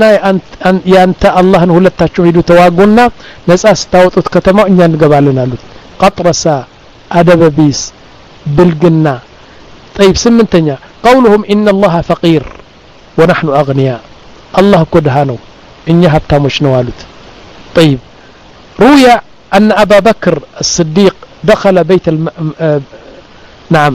B: ያንተ አላህን ሁለታችሁ ሄዱ ተዋጉና ነፃ ስታወጡት ከተማው እኛ እንገባለን አሉት ቀጥረሳ አደበቢስ بالجنة طيب سمنتنيا قولهم إن الله فقير ونحن أغنياء الله كدهانو إني هبتامش نوالد طيب روي أن أبا بكر الصديق دخل بيت الم... نعم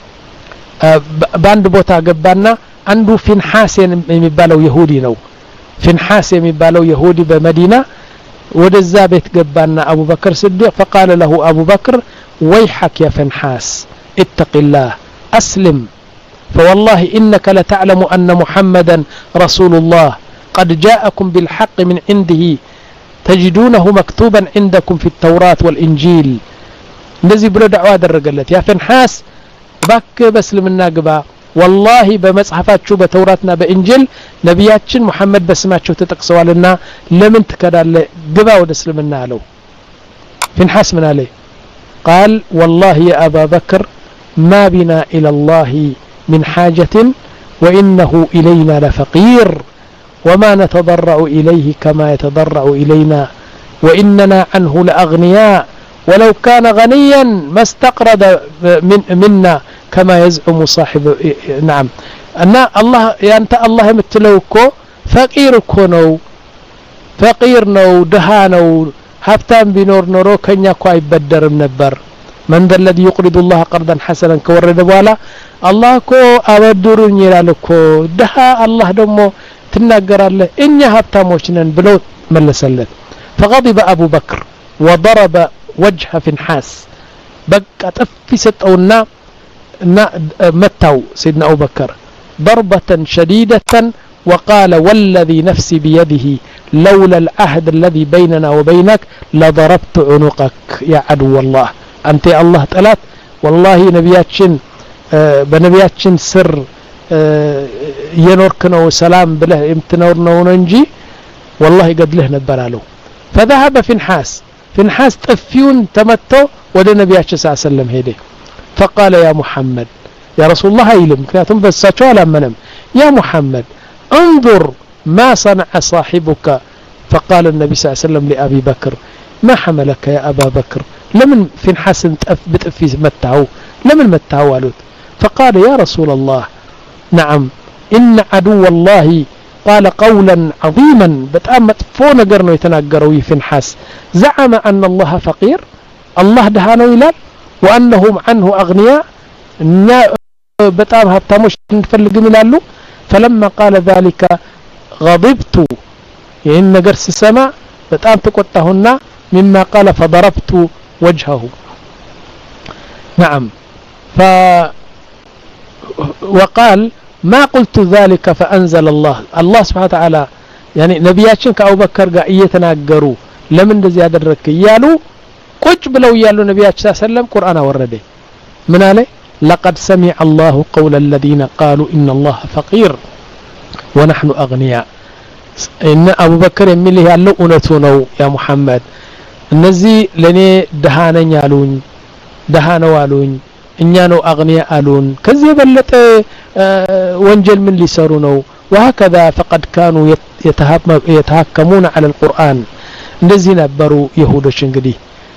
B: باند بوتا قبانا عنده فنحاس يمبالو يهودي نو فنحاس يمبالو يهودي بمدينة ودزا بيت قبانا أبو بكر الصديق فقال له أبو بكر ويحك يا فنحاس اتق الله أسلم فوالله إنك لتعلم أن محمدا رسول الله قد جاءكم بالحق من عنده تجدونه مكتوبا عندكم في التوراة والإنجيل نزي بلو دعوة درقلت يا فنحاس باك بسلمنا قبا والله بمصحفات شو بتوراتنا بإنجيل نبياتشن محمد بسمات شو تتقسوالنا لمن تكدال قبا ودسلمنا له فنحاس من عليه قال والله يا أبا بكر ما بنا إلى الله من حاجة وإنه إلينا لفقير وما نتضرع إليه كما يتضرع إلينا وإننا عنه لأغنياء ولو كان غنيا ما استقرض من منا كما يزعم صاحب نعم أن الله يا أنت الله متلوكو فقير كونو فقير نو دهانو هفتان بنور نورو كنيا كو يبدر منبر من ذا الذي يقرض الله قرضا حسنا كورد بوالا الله كو أبدرون يلالكو دها الله دمو تناقر الله إني هبتاموشنن بلو ملسلت فغضب أبو بكر وضرب وجه فنحاس بقى تفست أو نا متاو سيدنا أبو بكر ضربة شديدة وقال والذي نفسي بيده لولا العهد الذي بيننا وبينك لضربت عنقك يا عدو الله أنت الله تلات والله نبياتشن آه بنبياتشن سر آه ينوركنا وسلام بله امتنورنا وننجي والله قد له نبرالو فذهب فنحاس فنحاس تفيون تمتو ودى نبياتش صلى الله عليه وسلم هيدي فقال يا محمد يا رسول الله هيلم كنتم بساتوا ولا منم يا محمد انظر ما صنع صاحبك فقال النبي صلى الله عليه وسلم لأبي بكر ما حملك يا أبا بكر لمن فنحاس بتأفي متعو لمن متعو والوت فقال يا رسول الله نعم إن عدو الله قال قولا عظيما بتأمت فون قرنو يتناقروا فنحاس زعم أن الله فقير الله دهانو إلال وأنهم عنه أغنياء بتأم هبتاموش نفلق ملالو فلما قال ذلك غضبت يعني نقرس السماء بتأم تقوتهن مما قال فضربت وجهه نعم ف وقال ما قلت ذلك فأنزل الله الله سبحانه وتعالى يعني نبياتشن كأبو بكر قائيتنا قروا لمن دزي هذا الرك يالو قج بلو يالو نبياتش صلى الله عليه وسلم قرآن ورده من عليه لقد سمع الله قول الذين قالوا إن الله فقير ونحن أغنياء إن أبو بكر يميله يالو أنتونو يا محمد النزي لني دهانا يالون دهانا والون إنيانو أغنياء آلون كذي بلت وانجل من لسارونو وهكذا فقد كانوا يتهكمون على القرآن نزي نبروا يهود شنقدي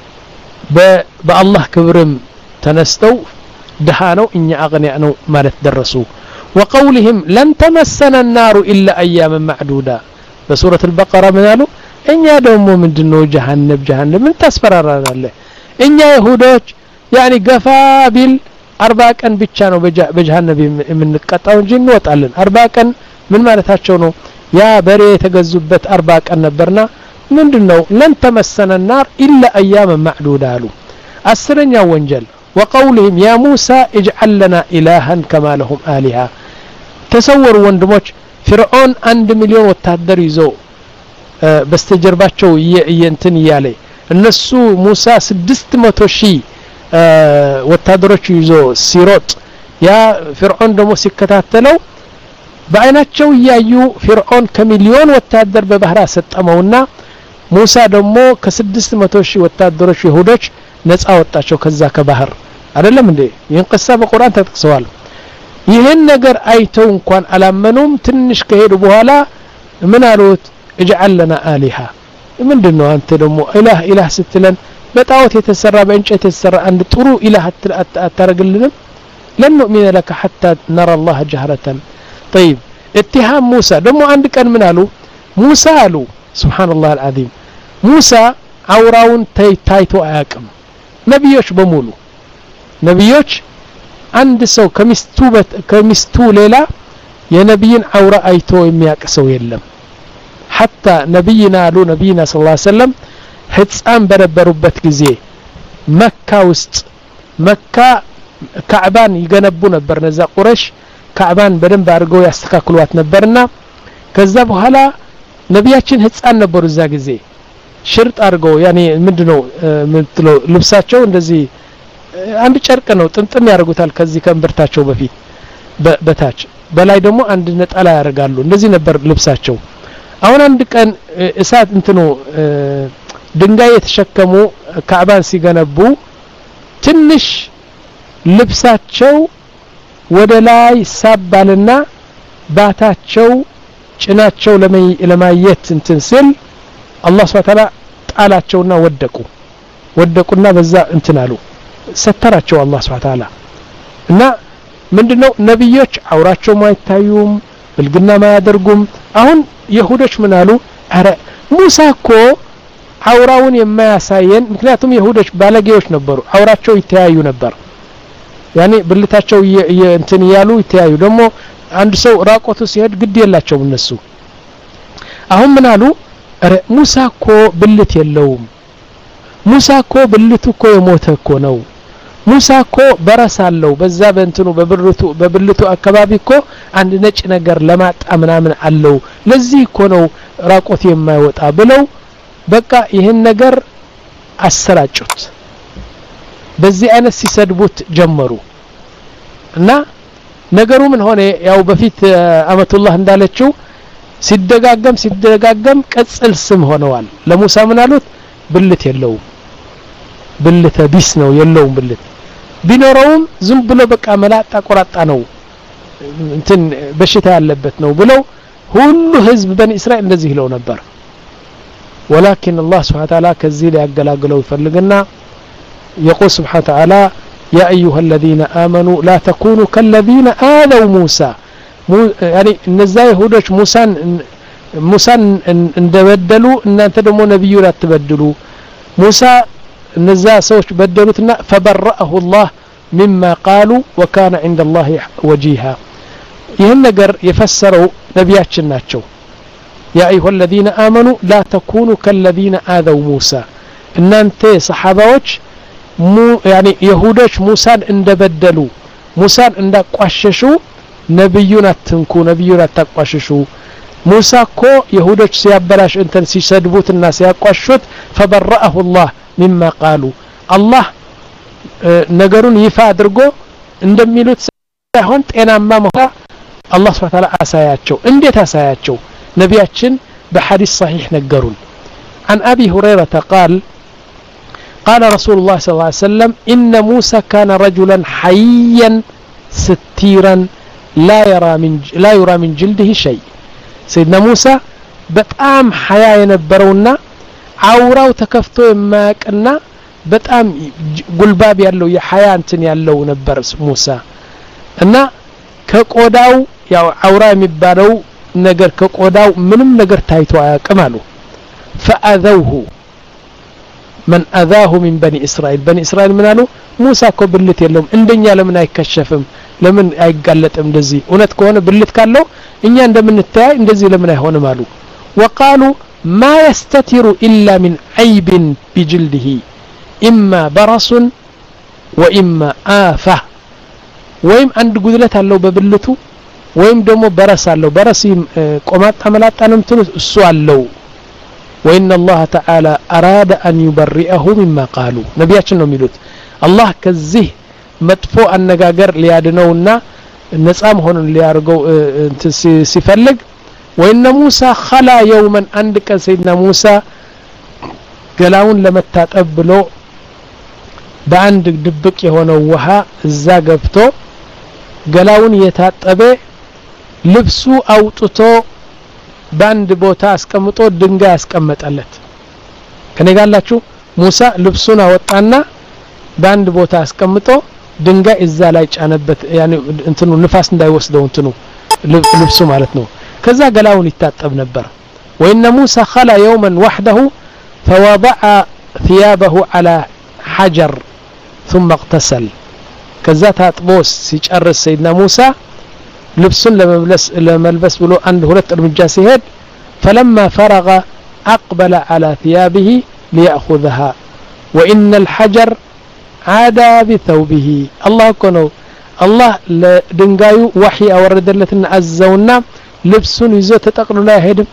B: بالله كبرم تنستو دهانو إني أغنياء ما نتدرسوا وقولهم لن تمسنا النار إلا أياما معدودة بسورة البقرة منالو إني أدومو من دنو جهنم جهنم من تسفرارنا الله إني يهودوش يعني قفابل أربع كان بيتشانو بجهنم من القطعون جن وطالن أربع كان من مالتاتشو نو يا بري تجذبت أربع كان نبرنا من دنو لن تمسنا النار إلا أياما معدودة له أسرن يا وانجل وقولهم يا موسى اجعل لنا إلها كما لهم آلهة تصوروا وندموش فرعون عند مليون وتهدر يزو أه بستجرباتشو ينتن يالي النسو موسى سدست متوشي أه وتهدرش يزو سيروت يا فرعون دمو سكتاتلو بعيناتشو يايو فرعون كمليون وتهدر ببهرا ستأمونا موسى دمو كسدست متوشي وتهدرش يهودش ነፃ ወጣቸው ከዛ ከባህር አይደለም እንዴ ይንቀሳ በቁርአን ተጠቅሰዋል ይሄን ነገር አይተው እንኳን አላመኑም ትንሽ ከሄዱ በኋላ ምን አሉት اجعل لنا آلهة ምንድነው አንተ ደግሞ ኢላህ ኢላህ ስትለን በጣዖት የተሰራ በእንጨት የተሰራ አንድ ጥሩ ኢላህ አታረግልንም لن نؤمن لك حتى نرى الله جهرة طيب اتهام موسى ደግሞ አንድ ቀን ምን አሉ موسى አሉ سبحان الله العظيم موسى አውራውን ታይቶ አያቅም ነብዮች በሙሉ ነብዮች አንድ ሰው ከሚስቱ ከሚስቱ ሌላ የነብይን አውራ አይቶ የሚያቀሰው የለም حتى ነብይና አሉ ነብይና ሰለላሁ ዐለይሂ ወሰለም ህፃን በነበሩበት ጊዜ መካ ውስጥ መካ ካዕባን ይገነቡ ነበር ነዛ ቁረሽ ካዕባን በደንብ አድርገው ያስተካክሉት ነበርና ከዛ በኋላ ነብያችን ህፃን ነበሩ እዛ ጊዜ ሽርጥ አድርገው ያኔ ምንድነው ምትለው ልብሳቸው እንደዚህ አንድ ጨርቅ ነው ጥምጥም ያደርጉታል ከዚህ ከእምብርታቸው በፊት በታች በላይ ደግሞ አንድ ነጠላ ያደርጋሉ እንደዚህ ነበር ልብሳቸው አሁን አንድ ቀን እሳት እንትኑ ድንጋይ የተሸከሙ ካዕባን ሲገነቡ ትንሽ ልብሳቸው ወደ ላይ ሳባልና ባታቸው ጭናቸው ለማየት እንትን ሲል አላህ Subhanahu Ta'ala ጣላቸውና ወደቁ ወደቁና በዛ እንትን አሉ ሰተራቸው አላህ Subhanahu Ta'ala እና ምንድነው ነብዮች አውራቸው ማይታዩም ብልግና ማያደርጉም አሁን ይሁዶች ምን አሉ አረ ሙሳ እኮ አውራውን የማያሳየን ምክንያቱም ይሁዶች ባለጌዎች ነበሩ አውራቸው ይተያዩ ነበር ያኔ ብልታቸው እንትን ያሉ ይተያዩ ደግሞ አንድ ሰው ራቆቱ ሲሄድ ግድ የላቸው እነሱ አሁን ምን አሉ አረ ሙሳ እኮ ብልት የለውም ሙሳ እኮ ብልቱ እኮ የሞተ እኮ ነው ሙሳ እኮ በረሳለው በዛ በእንትኑ በብልቱ በብልቱ አካባቢ እኮ አንድ ነጭ ነገር ለማጣ ምናምን አለው ለዚህ እኮ ነው ራቆት የማይወጣ ብለው በቃ ይሄን ነገር አሰራጩት በዚህ አይነት ሲሰድቡት ጀመሩ እና ነገሩ ምን ሆነ ያው በፊት አመቱላህ እንዳለችው ሲደጋገም ሲደጋገም ቀጽል ስም ሆነዋል ለሙሳ ምን አሉት ብልት የለውም ብልት ቢስ ነው የለውም ብልት ቢኖረውም ዝም ብሎ በቃ መላጣ ቆራጣ ነው እንትን በሽታ ያለበት ነው ብለው ሁሉ ህዝብ በኒ እስራኤል እንደዚህ ይለው ነበር ولكن الله سبحانه وتعالى كذي ليغلاغلوا يفلغنا يقول سبحانه وتعالى يا ايها الذين امنوا لا تكونوا كالذين آذوا موسى يعني እነዛ ይሁዶች ሙሳን ሙሳን እንደበደሉ እናንተ ደግሞ ነብዩ አትበድሉ ሙሳ እነዛ ሰዎች በደሉትና فبرأه الله مما قالوا وكان عند الله وجيها ይሄን ነገር የፈሰረው ነብያችን ናቸው يا ايها الذين امنوا لا تكونوا كالذين آذوا موسى እናንተ ሰሃባዎች يعني ይሁዶች ሙሳን እንደበደሉ ሙሳን እንዳቋሸሹ ነብዩን አትንኩ ነብዩን አታቋሽሹ ሙሳ እኮ ይሁዶች ሲያበላሽ እንትን ሲሰድቡትና ሲያቋሹት فبرأه الله مما قالوا الله ነገሩን ይፋ አድርጎ እንደሚሉት ሳይሆን ጤናማ መሆን አላህ Subhanahu Wa Ta'ala አሳያቸው እንዴት አሳያቸው ነብያችን በሐዲስ صحيح ነገሩን عن ابي هريره قال قال رسول الله صلى الله عليه وسلم ان موسى كان رجلا حيا ستيرا لا يرى من لا يرى من جلده شيء سيدنا موسى በጣም ሐያ የነበረውና አውራው ተከፍቶ የማያቀና በጣም ጉልባብ ያለው የሐያ እንትን ያለው ነበር ሙሳ እና ከቆዳው ያው አውራ የሚባለው ነገር ከቆዳው ምንም ነገር ታይቶ አያቀም አሉ فأذوه من أذاه من بني إسرائيل بني إسرائيل من قالوا موسى እኮ ብልት የለውም እንደኛ ለምን አይከሸፍም ለምን አይጋለጥም እንደዚህ እውነት ከሆነ ብልት ካለው እኛ እንደምንታይ እንደዚህ ለምን አይሆንም አሉ وقالوا ما يستتر إلا من عيب بجلده إما برص وإما آفة ويم عند قدرت الله ببلته ويم دمو برس الله برسي قمات عملات أنمتن السؤال له وإن الله تعالى أراد أن يبرئه مما قالوا نبياتنا ميلوت الله كزيه مدفوع النجاجر ليادنونا النسام هون اللي يارجو سيفلق وإن موسى خلا يوما عندك سيدنا موسى قلاون لما تتقبلوا بعند دبك هنا وها الزاقبتو قلاون يتقبل لبسو أو تطو باند بوتا اسكمطو دنگا اسكمطالت كني قاللاچو موسى لبسونا وطانا باند بوتا اسكمطو دنگا እዛ ላይ ጫነበት يعني እንትኑ ንፋስ እንዳይወስደው እንትኑ ልብሱ ማለት ነው ከዛ ገላውን ይታጠብ ነበር وإن موسى خلا يوما وحده فوضع ثيابه على حجر ثم اغتسل كذا تطبوس ሲጨርስ سيدنا موسى ልብሱን ለመልበስ ለመልበስ ብሎ አንድ ሁለት እርምጃ ሲሄድ فلما فرغ أقبل على ثيابه ليأخذها وإن الحجر عاد بثوبه الله كنو الله لدنجايو وحي أوردلتنا أزونا لبسون يزو تتقلل لا يهدم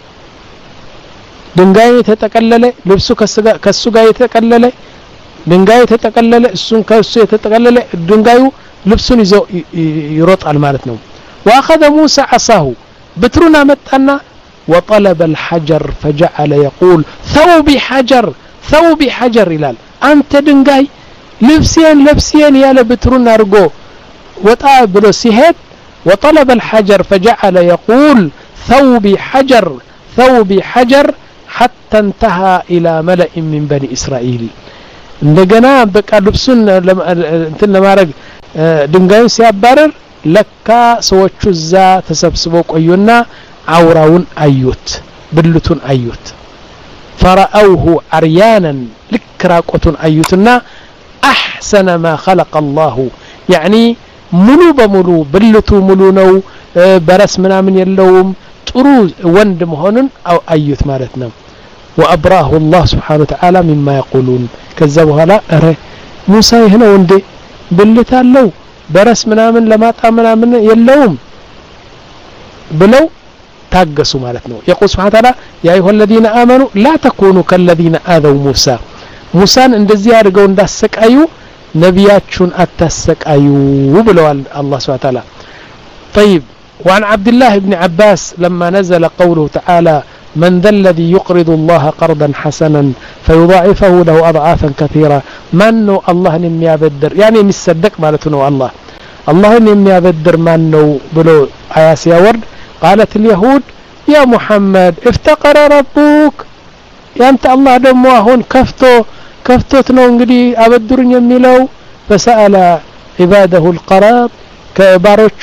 B: دنجايو تتقلل لبسو كسوغايو تتقلل دنجايو تتقلل السون كسو يتقلل دنجايو لبسون يزو يروط على مالتنا وأخذ موسى عصاه بترنا متأنا وطلب الحجر فجعل يقول ثوبي حجر ثوبي حجر إلال أنت دنجاي لبسين لبسين يا لبترنا أرجو وطلب بلوسيهد وطلب الحجر فجعل يقول ثوبي حجر ثوبي حجر حتى انتهى إلى ملأ من بني إسرائيل እንደገና በቃ ልብሱን እንትን ለማድረግ ድንጋዩን ሲያባረር ለካ ሰዎቹ እዛ ተሰብስበው ቆዩና አውራውን አዩት ብልቱን አዩት فرأوه عريانا لكراقوتون أيوتنا أحسن ما خلق الله يعني ملو بملو بلتو ملو نو برس منا من يلوم ጥሩ ወንድ መሆኑን أو أيوت مالتنا وأبراه الله سبحانه وتعالى مما يقولون ከዛ በኋላ አረ ሙሳ ይሄ ነው እንዴ ብልት አለው برس منا من لما طامنا من يلوم بلو تاغسوا معناتنو يقول سبحانه وتعالى يا ايها الذين امنوا لا تكونوا كالذين اذوا موسى موسى እንደዚህ አድርገው እንዳሰቃዩ ነቢያችሁን አታሰቃዩ ብለዋል الله سبحانه وتعالى طيب وعن عبد الله بن عباس لما نزل قوله تعالى من ذا الذي يقرض الله قرضا حسنا فيضاعفه له اضعافا كثيره من الله የሚያበድር يعني የሚሰደቅ ማለት ነው الله الله የሚያበድር ማን ነው ብሎ አያስ ያወርድ قالت اليهود يا محمد افتقر ربك يا انت الله دمو هون كفتو كفتوت ነው እንግዲህ አበድሩኝ የሚለው فسأل عباده القراض ከባሮቹ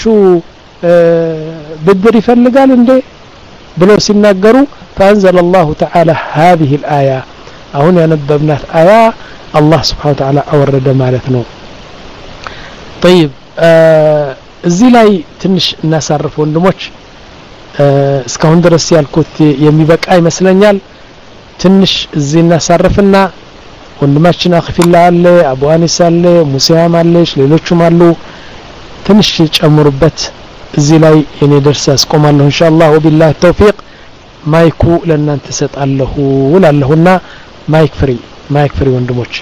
B: ብድር ይፈልጋል እንዴ ብሎ ሲናገሩ فأنزل الله تعالى هذه الآية አሁን ያነበብናት አያ الله سبحانه وتعالى አወረደ ማለት ነው طيب እዚህ ላይ ትንሽ እናሳርፍ ወንድሞች እስካሁን ድረስ ያልኩት የሚበቃ ይመስለኛል ትንሽ እዚህ እናሳርፍና ወንድማችን አኽፊላ አለ አቡ አኒስ አለ ሙሲያም አለሽ ሌሎችም አሉ ትንሽ ጨምሩበት እዚህ ላይ የኔ ደርስ አስቆማለሁ ኢንሻአላህ ወቢላሂ ተውፊቅ ማይኩ ለእናንተ ሰጣለሁ ወላለሁና ማይክ ፍሪ ማይክ ፍሪ ወንድሞች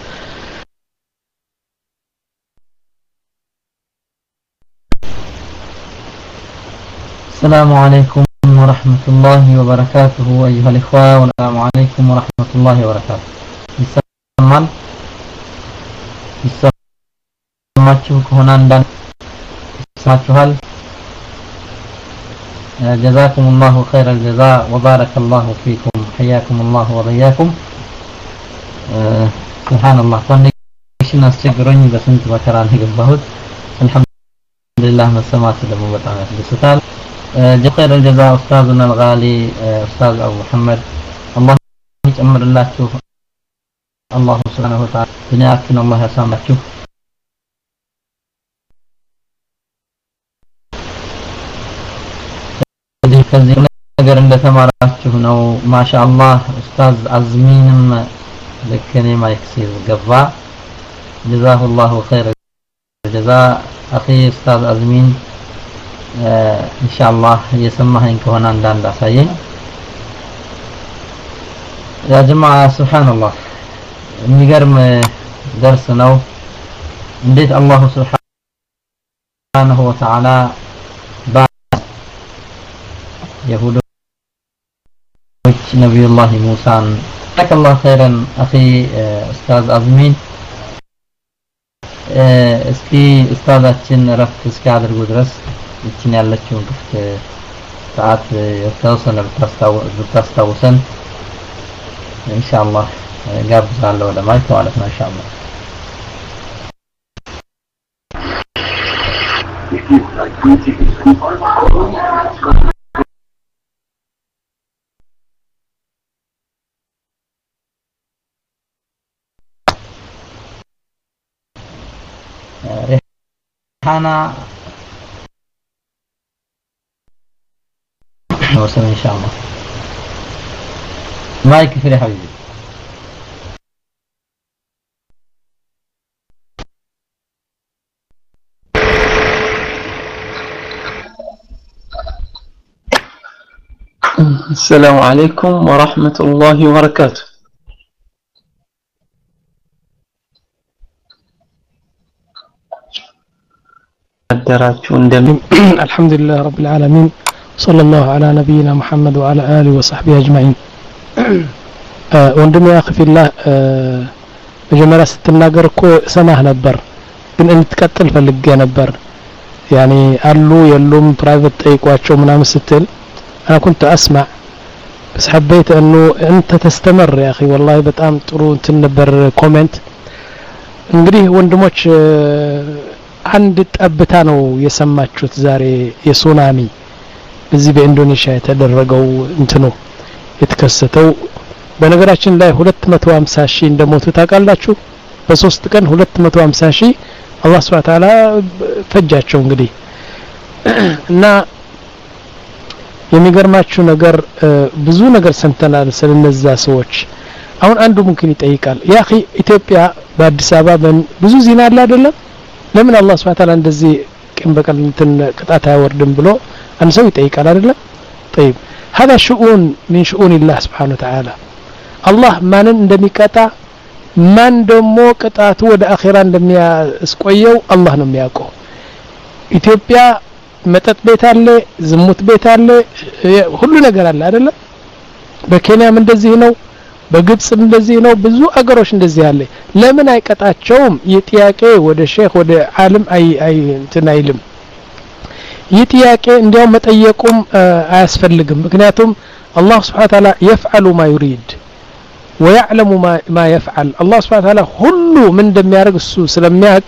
C: السلام عليكم ورحمة الله وبركاته أيها الإخوة والسلام عليكم ورحمة الله وبركاته يسمعون يسمعون هنا عندنا يسمعون جزاكم الله خير الجزاء وبارك الله فيكم حياكم الله وبياكم أه سبحان الله كونيكشن استغفروني بس انت بكران هيغبهوت الحمد لله ما سمعت لما بتعمل بسطال أه خير الجزاء أستاذنا الغالي أه أستاذ أبو محمد الله يجمر الله تشوف الله سبحانه وتعالى بنياكن الله يسامح تشوف ከዚህ ነገር እንደተማራችሁ ነው ማሻአላህ ኡስታዝ አዝሚንም ለከኔ ማይክሲር ገባ جزاه الله خير الجزاء اخي استاذ ازمين ان شاء الله يسمعين كهنا عندنا اسايين يا جماعه سبحان الله የሚገርም درس ነው እንዴት አላህ سبحانه وتعالى يهود نبي الله موسى جزاك الله خيرا اخي استاذ ازمين እስኪ استاذችን ረፍት እስኪ አድርጉ ድረስ እቺን ያለችውን ክፍት ሰዓት የተወሰነ ብታስታውሰን ኢንሻአላህ ጋብዛለሁ ለማለት ማለት ነው ኢንሻአላህ if you like to ريحانة وسلام إن شاء الله. مايك في حبيبي.
D: السلام عليكم ورحمة الله وبركاته.
B: الحمد لله رب العالمين صلى الله على نبينا محمد وعلى آله وصحبه أجمعين. ወንድሜ አኺ ፊላህ መጀመሪያ ስትናገር እኮ ሰማህ ነበር ግን እንድትቀጥል ፈልጌ ነበር ያኒ አሉ የሉም ፕራይቬት ጠይቋቸው ምናምን ስትል انا كنت اسمع بس حبيت انه انت تستمر يا اخي والله በጣም ጥሩ እንትን ነበር ኮሜንት እንግዲህ ወንድሞች አንድ ጠብታ ነው የሰማችሁት ዛሬ የሱናሚ በዚህ በኢንዶኔሽያ የተደረገው እንትኑ የተከሰተው በነገራችን ላይ ሁለት መቶ ሃምሳ ሺህ እንደሞቱ ታውቃላችሁ በሶስት ቀን ሁለት መቶ ሃምሳ ሺህ አላህ Subhanahu Ta'ala ፈጃቸው እንግዲህ እና የሚገርማችሁ ነገር ብዙ ነገር ሰምተናል ስለነዛ ሰዎች አሁን አንዱ ممكن ይጠይቃል ያ اخي ኢትዮጵያ በአዲስ አበባ ብዙ ዚና አለ አይደለም ለምን አላህ Subhanahu Ta'ala እንደዚህ ቀን በቀን እንትን ቅጣት አይወርድም ብሎ አንድ ሰው ይጠይቃል አይደለም طيب هذا شؤون من شؤون الله سبحانه وتعالى الله ማንን እንደሚቀጣ ማን ደሞ ቅጣቱ ወደ አኺራ እንደሚያስቆየው አላህ ነው የሚያውቀው ኢትዮጵያ መጠጥ ቤት አለ ዝሙት ቤት አለ ሁሉ ነገር አለ አይደለም በኬንያም እንደዚህ ነው በግብጽም እንደዚህ ነው ብዙ አገሮች እንደዚህ አለ ለምን አይቀጣቸውም የጥያቄ ወደ ሼክ ወደ ዓለም አይ አይ እንትን አይልም ይጥያቄ እንዲያው መጠየቁም አያስፈልግም ምክንያቱም አላህ Subhanahu Wa Ta'ala يفعل ما يريد ويعلم ما ما يفعل الله سبحانه وتعالى ሁሉ ምን እንደሚያደርግ እሱ ስለሚያውቅ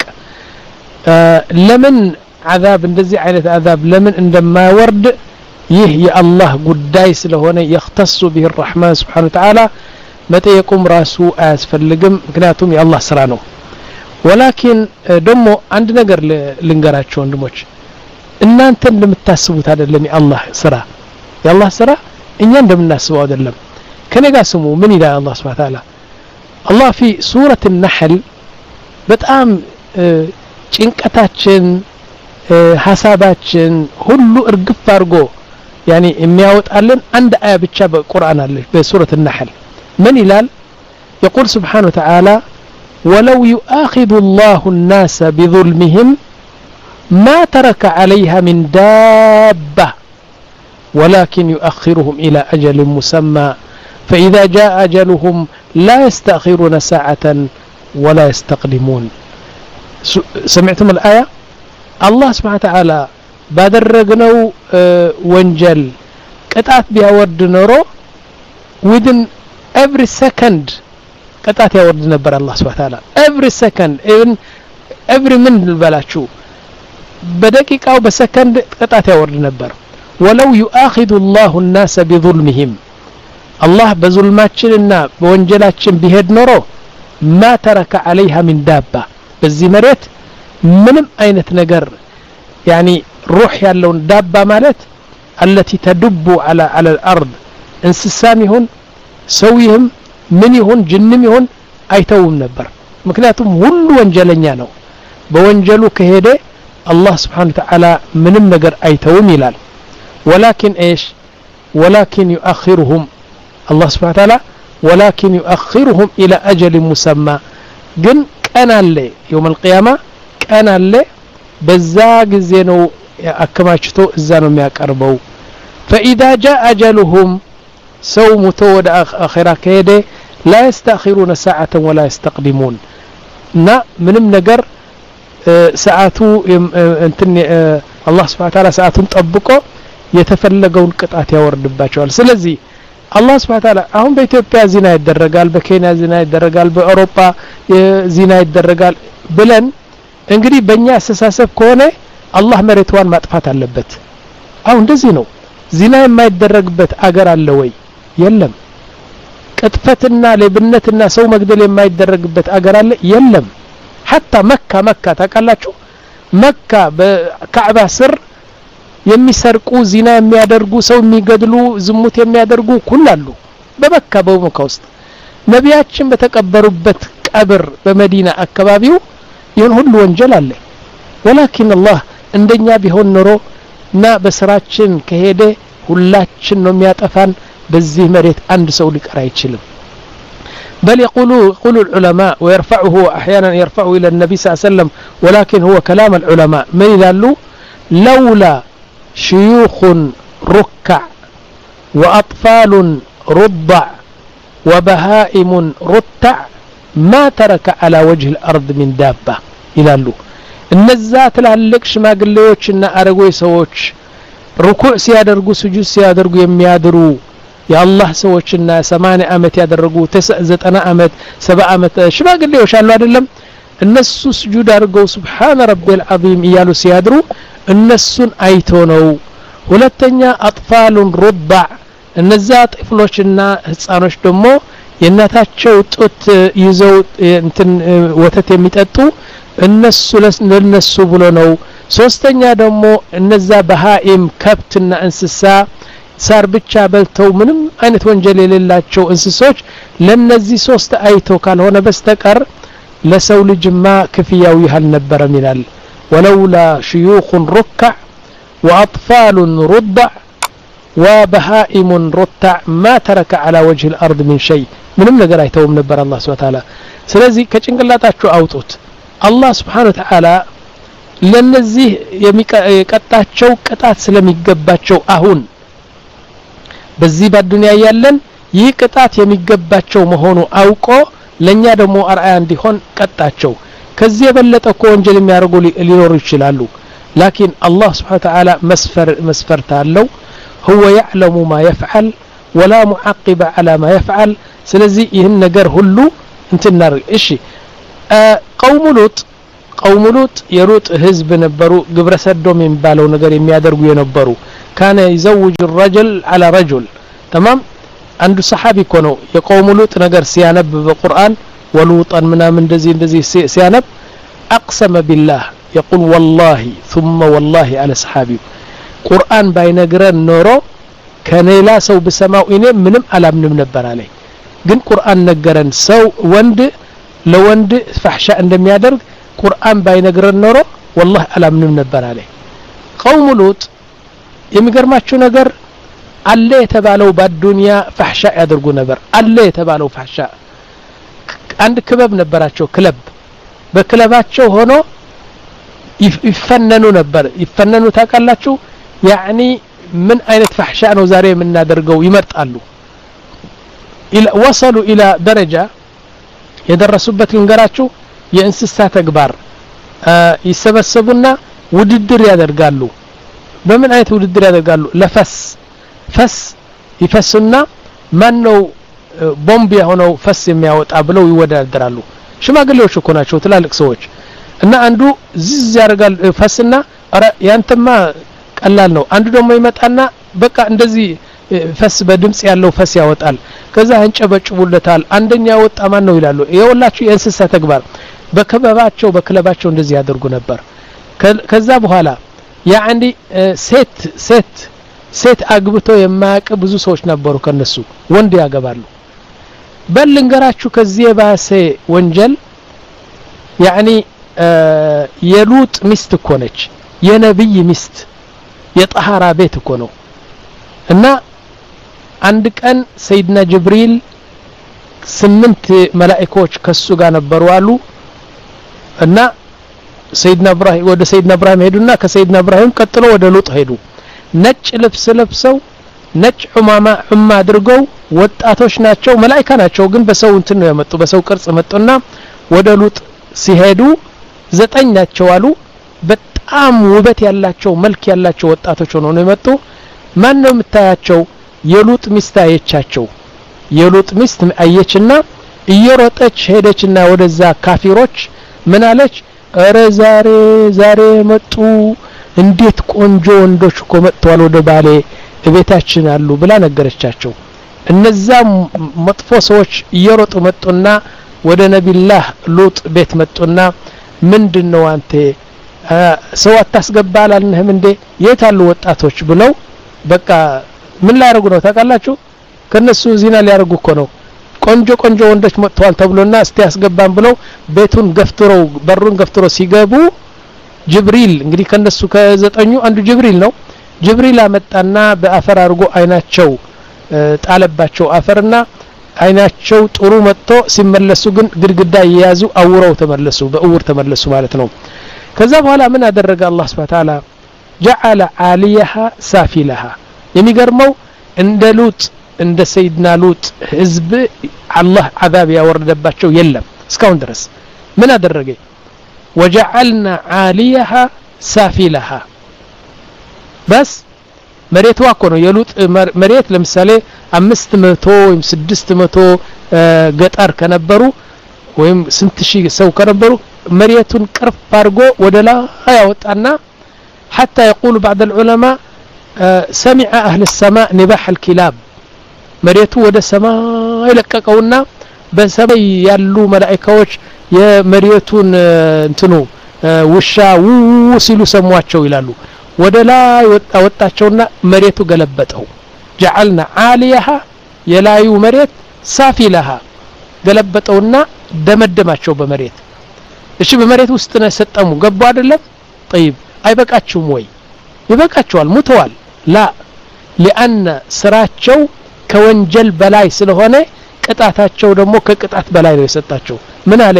B: ለምን عذاب እንደዚህ አይነት عذاب ለምን እንደማይወርድ ይህ የአላህ ጉዳይ ስለሆነ يختص به الرحمن سبحانه وتعالى መጠየቁም ራሱ አያስፈልግም ምክንያቱም የአላህ ስራ ነው ولكن ደሞ አንድ ነገር ልንገራችሁ ወንድሞች እናንተ እንደምታስቡት አይደለም የአላህ ስራ የአላህ ስራ እኛ እንደምናስበው አይደለም ከነጋ ስሙ ምን ይላል አላህ Subhanahu Wa Ta'ala አላህ في سورة النحل በጣም ጭንቀታችን ሐሳባችን ሁሉ እርግፍ አድርጎ يعني የሚያወጣልን አንድ አያ ብቻ በቁርአን አለ በሱረة النحل من ይላል يقول سبحانه وتعالى ولو يؤاخذ الله الناس بظلمهم ما ترك عليها من دابة ولكن يؤخرهم إلى أجل مسمى فإذا جاء أجلهم لا يستأخرون ساعة ولا يستقدمون سمعتم الآية الله سبحانه وتعالى بادرقنو وانجل قطعت بيورد نورو within every second قطعت يورد نبر الله سبحانه وتعالى every second even every minute البلاتشو بدقيقة أو بسكند قطعت يورد نبر ولو يؤاخذ الله الناس بظلمهم الله بظلماتنا بوانجلاتنا بهد نورو ما ترك عليها من دابة بزي مريت منم أينة نقر يعني روح يالون دابة مالت التي تدب على على الأرض انسسامهن سويهم منيهن جنمهن أيتوهم نبر مكناتهم هل وانجلنيا نو بوانجلو كهيدي الله سبحانه وتعالى منم نقر أيتوهم يلال ولكن إيش ولكن يؤخرهم الله سبحانه وتعالى ولكن يؤخرهم إلى أجل مسمى جن كان اللي يوم القيامة كان اللي بزاق زينو أكماشتو الزانو مياك أربو فإذا جاء أجلهم سو متود آخرة كيدي لا يستأخرون ساعة ولا يستقدمون نا منم نقر ساعتو انتني الله سبحانه وتعالى ساعتو طبقو يتفلقون قطعت ያወርድባቸዋል ስለዚህ አላህ Subhanahu Wa Ta'ala አሁን በኢትዮጵያ ዚና ይደረጋል በኬንያ ዚና ይደረጋል በአውሮፓ ዚና ይደረጋል ብለን እንግዲህ በእኛ አስተሳሰብ ከሆነ አላህ መሬቷን ማጥፋት አለበት አሁን እንደዚህ ነው ዚና የማይደረግበት አገር አለ ወይ የለም ቅጥፈትና ለብነትና ሰው መግደል የማይደረግበት አገር አለ የለም حتى مكة مكة ታውቃላችሁ መካ በካዕባ ስር የሚሰርቁ ዚና የሚያደርጉ ሰው የሚገድሉ ዝሙት የሚያደርጉ ኩላሉ በመካ በመካ ውስጥ ነቢያችን በተቀበሩበት ቀብር በመዲና አካባቢው ይሁን ሁሉ ወንጀል አለ ወላኪን አላህ እንደኛ ቢሆን ኖሮ እና በስራችን ከሄደ ሁላችን ነው የሚያጠፋን በዚህ መሬት አንድ ሰው ሊቀር አይችልም بل يقولوا يقول العلماء ويرفعه احيانا يرفعه الى النبي صلى الله عليه وسلم ولكن هو كلام العلماء من يقولوا لولا شيوخ ركع واطفال رضع وبهائم رتع ما ترك على وجه الارض من دابه يقولوا እነዛ ትላልቅ ሽማግሌዎችና አረጋዊ ሰዎች ሩኩዕ ሲያደርጉ ስጁድ ሲያደርጉ የሚያድሩ የአላህ ሰዎችና ሰማንያ አመት ያደረጉ ዘጠና አመት ሰባ አመት ሽማግሌዎች አሉ አይደለም እነሱ ስጁድ አድርገው ሱብሃን ረቢል አዚም እያሉ ሲያድሩ እነሱን አይቶ ነው ሁለተኛ አጥፋሉን ሩባዕ እነዛ ጥፍሎችና ህፃኖች ደግሞ የእናታቸው ጡት ይዘው እንትን ወተት የሚጠጡ እነሱ ለነሱ ብሎ ነው ሶስተኛ ደግሞ እነዛ በሃኢም ከብትና እንስሳ ሳር ብቻ በልተው ምንም አይነት ወንጀል የሌላቸው እንስሶች ለነዚህ ሶስት አይተው ካልሆነ በስተቀር ለሰው ልጅማ ክፍያው ይሃል ነበር ይላል ولولا شيوخ ركع واطفال رضع وبهائم رتع ما ترك على وجه الارض من شيء ምንም ነገር አይተውም ነበር አላህ Subhanahu Wa Ta'ala ስለዚህ ከጭንቅላታችሁ አውጡት አላህ Subhanahu Wa Ta'ala ለነዚህ የሚቀጣቸው ቅጣት ስለሚገባቸው አሁን በዚህ በዱንያ ያለን ይህ ቅጣት የሚገባቸው መሆኑ አውቆ ለኛ ደግሞ አርአያ እንዲሆን ቀጣቸው ከዚህ የበለጠ ወንጀል የሚያደርጉ ሊኖሩ ይችላሉ لكن الله سبحانه وتعالى مسفر مسفرت አለው هو يعلم ما يفعل ولا معقب على ما يفعل ስለዚህ ይህን ነገር ሁሉ እንትናር እሺ قوم لوط قوم لوط የሩጥ ህዝብ ነበሩ ግብረ ሰዶም የሚባለው ነገር የሚያደርጉ የነበሩ كان يزوج الرجل على رجل تمام አንዱ ሰሃቢ ኮኖ የقوم لوط ነገር ሲያነብ በቁርአን ወሉጣን ምናምን እንደዚህ እንደዚህ ሲያነብ اقسم بالله يقول والله ثم والله على صحابي ቁርአን ባይነግረን ኖሮ ከኔላ ሰው በሰማው እኔ ምንም አላምንም ነበር አለኝ ግን ቁርአን ነገረን ሰው ወንድ ለወንድ ፈህሻ እንደሚያደርግ ቁርአን ባይነግረን ኖሮ والله አላምንም ነበር አለኝ قوم لوط የሚገርማችሁ ነገር አለ የተባለው በዱንያ ፈህሻ ያደርጉ ነበር አለ የተባለው ፈህሻ አንድ ክለብ ነበራቸው ክለብ በክለባቸው ሆኖ ይፈነኑ ነበር ይፈነኑ ታውቃላችሁ يعني ምን አይነት ፈህሻ ነው ዛሬ የምናደርገው ይመርጣሉ وصلوا الى درجه የደረሱበት ልንገራችሁ የእንስሳ ተግባር ይሰበሰቡና ውድድር ያደርጋሉ በምን አይነት ውድድር ያደርጋሉ ለፈስ ፈስ ይፈስና ማን ነው ቦምብ የሆነው ፈስ የሚያወጣ ብለው ይወዳደራሉ ሽማግሌዎች እኮ ናቸው ትላልቅ ሰዎች እና አንዱ ዝዝ ያደርጋል ፈስና አረ ያንተማ ቀላል ነው አንዱ ደግሞ ይመጣና በቃ እንደዚህ ፈስ በድምጽ ያለው ፈስ ያወጣል ከዛ አንጨበጭቡለታል አንደኛ ወጣ ማን ነው ይላሉ የወላችሁ የእንስሳ ተግባር በከበባቸው በክለባቸው እንደዚህ ያደርጉ ነበር ከዛ በኋላ ያንዲ ሴት ሴት ሴት አግብቶ የማያውቅ ብዙ ሰዎች ነበሩ ከነሱ ወንድ ያገባሉ በልንገራችሁ ከዚህ ባሰ ወንጀል يعني የሉጥ ሚስት እኮ ነች የነብይ ሚስት የጣሃራ ቤት እኮ ነው እና አንድ ቀን ሰይድና ጅብሪል ስምንት መላእክቶች ከሱ ጋር ነበሩ አሉ እና ሰይድና ኢብራሂም ወደ ሰይድና ኢብራሂም ሄዱና ከሰይድና ኢብራሂም ቀጥሎ ወደ ሉጥ ሄዱ ነጭ ልብስ ለብሰው ነጭ ዑማማ ዑማ አድርገው ወጣቶች ናቸው መላእክታ ናቸው ግን በሰው እንትን ነው የመጡ በሰው ቅርጽ መጡና ወደ ሉጥ ሲሄዱ ዘጠኝ ናቸው አሉ በጣም ውበት ያላቸው መልክ ያላቸው ወጣቶች ሆነው ነው የመጡ ማን ነው የምታያቸው የሉጥ ሚስት አየቻቸው የሉጥ ሚስት አየችና እየሮጠች ሄደችና ወደዛ ካፊሮች ምን አለች አረ ዛሬ ዛሬ መጡ እንዴት ቆንጆ ወንዶች እኮ መጥተዋል ወደ ባሌ እቤታችን አሉ ብላ ነገረቻቸው እነዛ መጥፎ ሰዎች እየሮጡ መጡና ወደ ነብይላህ ሉጥ ቤት መጡና ምንድነው አንተ ሰው አታስገባላልነህም እንዴ የታሉ ወጣቶች ብለው በቃ ምን ላያረጉ ነው ታውቃላችሁ ከነሱ ዚና ሊያረጉ እኮ ነው ቆንጆ ቆንጆ ወንዶች መጥተዋል ተብሎና እስቲ ያስገባን ብለው ቤቱን ገፍትረው በሩን ገፍትረው ሲገቡ ጅብሪል እንግዲህ ከነሱ ከዘጠኙ አንዱ ጅብሪል ነው ጅብሪል አመጣና በአፈር አርጎ አይናቸው ጣለባቸው አፈርና አይናቸው ጥሩ መጥቶ ሲመለሱ ግን ግድግዳ ይያዙ አውረው ተመለሱ በእውር ተመለሱ ማለት ነው ከዛ በኋላ ምን አደረገ አላህ Subhanahu Wa Ta'ala جعل عاليها سافلها የሚገርመው እንደ ሉጥ እንደ ሰይድና ሉጥ ህዝብ አላህ عذاب ያወረደባቸው የለም እስካሁን ድረስ ምን አደረገ وجعلنا عاليها سافلها بس መሬቷ እኮ ነው የሉጥ መሬት ለምሳሌ አምስት መቶ ወይም ስድስት መቶ ገጠር ከነበሩ ወይም ስንት ሺህ ሰው ከነበሩ መሬቱን ቅርፍ አድርጎ ወደላ ያወጣና حتى يقول بعض العلماء سمع أهل السماء نباح الكلاب መሬቱ ወደ ሰማይ ለቀቀውና በሰማይ ያሉ መላእክቶች የመሬቱን እንትኑ ውሻ ሲሉ ሰሟቸው ይላሉ ወደ ላይ ወጣቸውና መሬቱ ገለበጠው جعلنا عاليها የላዩ መሬት سافلها ገለበጠውና ደመደማቸው በመሬት እሺ በመሬት ውስጥ ነው ሰጠሙ ገቡ አይደለም طيب አይበቃችሁም ወይ ይበቃቸዋል ሙተዋል لا لان ስራቸው ከወንጀል በላይ ስለሆነ ቅጣታቸው ደግሞ ከቅጣት በላይ ነው የሰጣቸው ምን አለ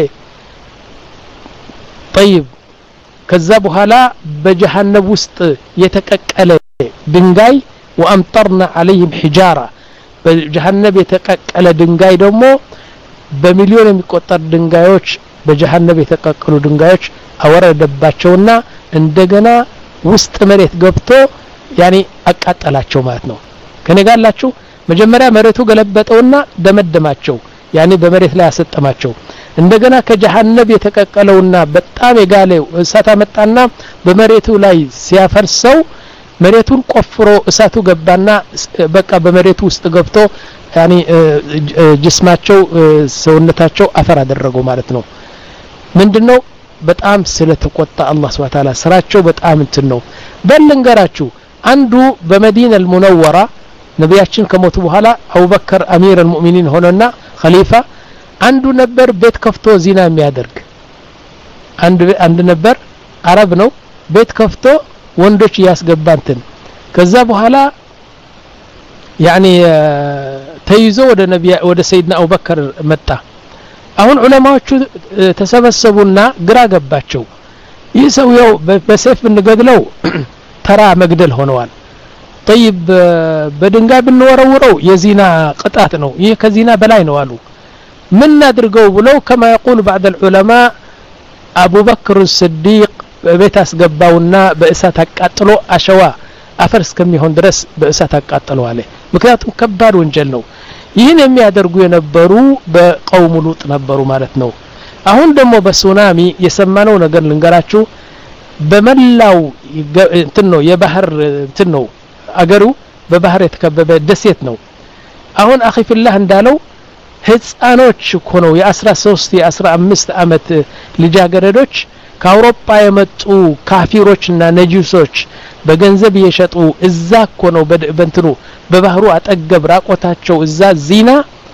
B: طيب ከዛ በኋላ በጀሃነም ውስጥ የተቀቀለ ድንጋይ وامطرنا عليهم حجاره በጀሃነም የተቀቀለ ድንጋይ ደግሞ በሚሊዮን የሚቆጠር ድንጋዮች በጀሃነም የተቀቀሉ ድንጋዮች አወረደባቸውና እንደገና ውስጥ መሬት ገብቶ ያኒ አቃጠላቸው ማለት ነው ከነጋላችሁ መጀመሪያ መሬቱ ገለበጠውና ደመደማቸው ያኒ በመሬት ላይ አሰጠማቸው እንደገና ከጀሃነም የተቀቀለውና በጣም የጋለው እሳት አመጣና በመሬቱ ላይ ሲያፈርሰው መሬቱን ቆፍሮ እሳቱ ገባና በቃ በመሬቱ ውስጥ ገብቶ ያኒ ጅስማቸው ሰውነታቸው አፈር አደረገው ማለት ነው ምንድነው በጣም ስለተቆጣ አላህ Subhanahu Wa Ta'ala ስራቸው በጣም እንትን ነው በልንገራችሁ አንዱ በመዲና አልሙነወራ ነብያችን ከሞቱ በኋላ አቡበከር አሚር አልሙእሚኒን ሆነና ኸሊፋ አንዱ ነበር ቤት ከፍቶ ዚና የሚያደርግ አንድ አንድ ነበር አረብ ነው ቤት ከፍቶ ወንዶች ያስገባንትን ከዛ በኋላ ያኒ ተይዞ ወደ ነብያ ወደ ሰይድና አቡበከር መጣ አሁን ዑለማዎቹ ተሰበሰቡና ግራ ገባቸው ይህ ሰው ያው በሰይፍ እንገድለው ተራ መግደል ሆነዋል طيب በድንጋይ ብንወረውረው የዚና ቅጣት ነው ይሄ ከዚና በላይ ነው አሉ ምን አድርገው ብለው كما يقول بعض العلماء ابو بكر الصديق በቤት አስገባውና በእሳት አቃጥሎ አሸዋ አፈርስ ከሚሆን ድረስ በእሳት አቃጥሎ አለ ምክንያቱም ከባድ ወንጀል ነው ይህን የሚያደርጉ የነበሩ በቀውሙ ሉጥ ነበሩ ማለት ነው አሁን ደግሞ በሱናሚ የሰማነው ነገር ልንገራችሁ በመላው እንትን ነው የባህር እንትን ነው አገሩ በባህር የተከበበ ደሴት ነው አሁን አኺፍላህ እንዳለው ህፃኖች እኮ ነው የ13 የ15 አመት ልጃገረዶች ከአውሮፓ የመጡ ካፊሮችና ነጂሶች በገንዘብ እየሸጡ እዛ እኮ ነው በእንትኑ በባህሩ አጠገብ ራቆታቸው እዛ ዚና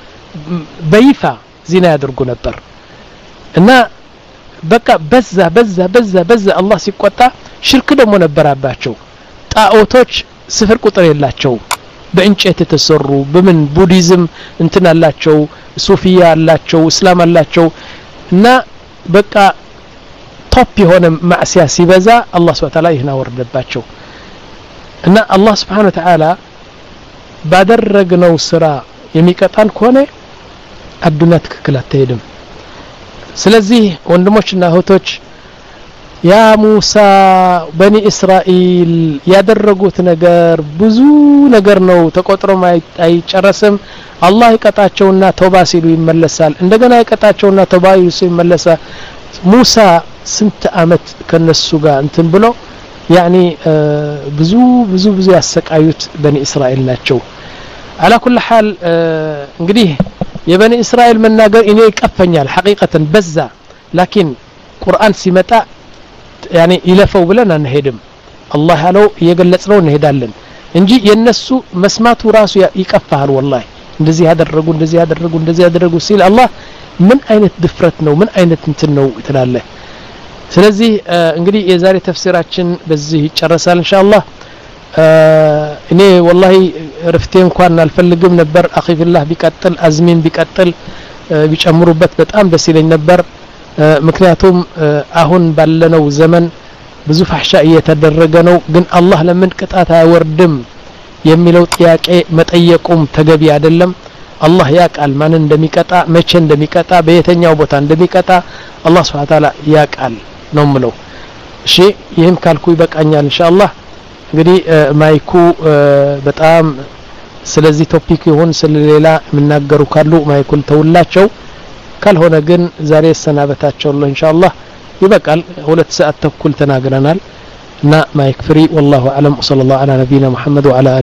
B: በይፋ ዚና ያደርጉ ነበር እና በቃ በዛ በዛ በዛ በዛ አላህ ሲቆጣ ሽርክ ደግሞ ነበረባቸው ጣዖቶች ስፍር ቁጥር የላቸው በእንጨት የተሰሩ በምን ቡዲዝም እንትን አላቸው ሱፊያ አላቸው እስላም አላቸው እና በቃ ቶፕ የሆነ ማዕሲያ ሲበዛ አላህ Subhanahu Wa Ta'ala ይህን አወረደባቸው እና አላህ Subhanahu Wa Ta'ala ባደረግነው ስራ የሚቀጣን ከሆነ አዱንያ ትክክል አትሄድም ስለዚህ ወንድሞችና እህቶች ያ ሙሳ በኒ እስራኤል ያደረጉት ነገር ብዙ ነገር ነው ተቆጥሮ አይጨረስም አላህ ይቀጣቸውና ተውባ ሲሉ ይመለሳል እንደገና ይቀጣቸውና ተውባ ሲሉ ይመለሳል ሙሳ ስንት አመት ከነሱ ጋር እንትን ብሎ ያኒ ብዙ ብዙ ብዙ ያሰቃዩት በኒ እስራኤል ናቸው على كل حال እንግዲህ የበኒ እስራኤል መናገር እኔ ይቀፈኛል ሐቂቀተን በዛ لكن ቁርአን ሲመጣ ያኒ ይለፈው ብለን አንሄድም አላህ ያለው እየገለጽነው እንሄዳለን እንጂ የነሱ መስማቱ ራሱ ይቀፋል ወላሂ እንደዚህ ያደረጉ እንደዚህ ያደረጉ እንደዚህ ያደረጉ ሲል አላህ ምን አይነት ድፍረት ነው ምን አይነት እንትን ነው ትላለህ ስለዚህ እንግዲህ የዛሬ ተፍሲራችን በዚህ ይጨረሳል ኢንሻአላህ እኔ ወላሂ ረፍቴ እንኳን አልፈልግም ነበር አኺፊላህ ቢቀጥል አዝሚን ቢቀጥል ቢጨምሩበት በጣም ደስ ይለኝ ነበር ምክንያቱም አሁን ባለነው ዘመን ብዙ ፈህሻ እየተደረገ ነው ግን አላህ ለምን ቅጣት አይወርድም የሚለው ጥያቄ መጠየቁም ተገቢ አይደለም አላህ ያቃል ማን እንደሚቀጣ መቼ እንደሚቀጣ በየተኛው ቦታ እንደሚቀጣ አላህ Subhanahu Wa Ta'ala ያቃል ነው ምለው እሺ ይሄን ካልኩ ይበቃኛል ኢንሻአላህ እንግዲህ ማይኩ በጣም ስለዚህ ቶፒክ ይሁን ስለሌላ ምናገሩ ካሉ ማይኩል ተውላቸው ካልሆነ ግን ዛሬ ሰናበታቸው ነው ኢንሻአላህ ይበቃል ሁለት ሰዓት ተኩል ተናግረናል እና ማይክ ፍሪ والله اعلم صلى الله على نبينا محمد وعلى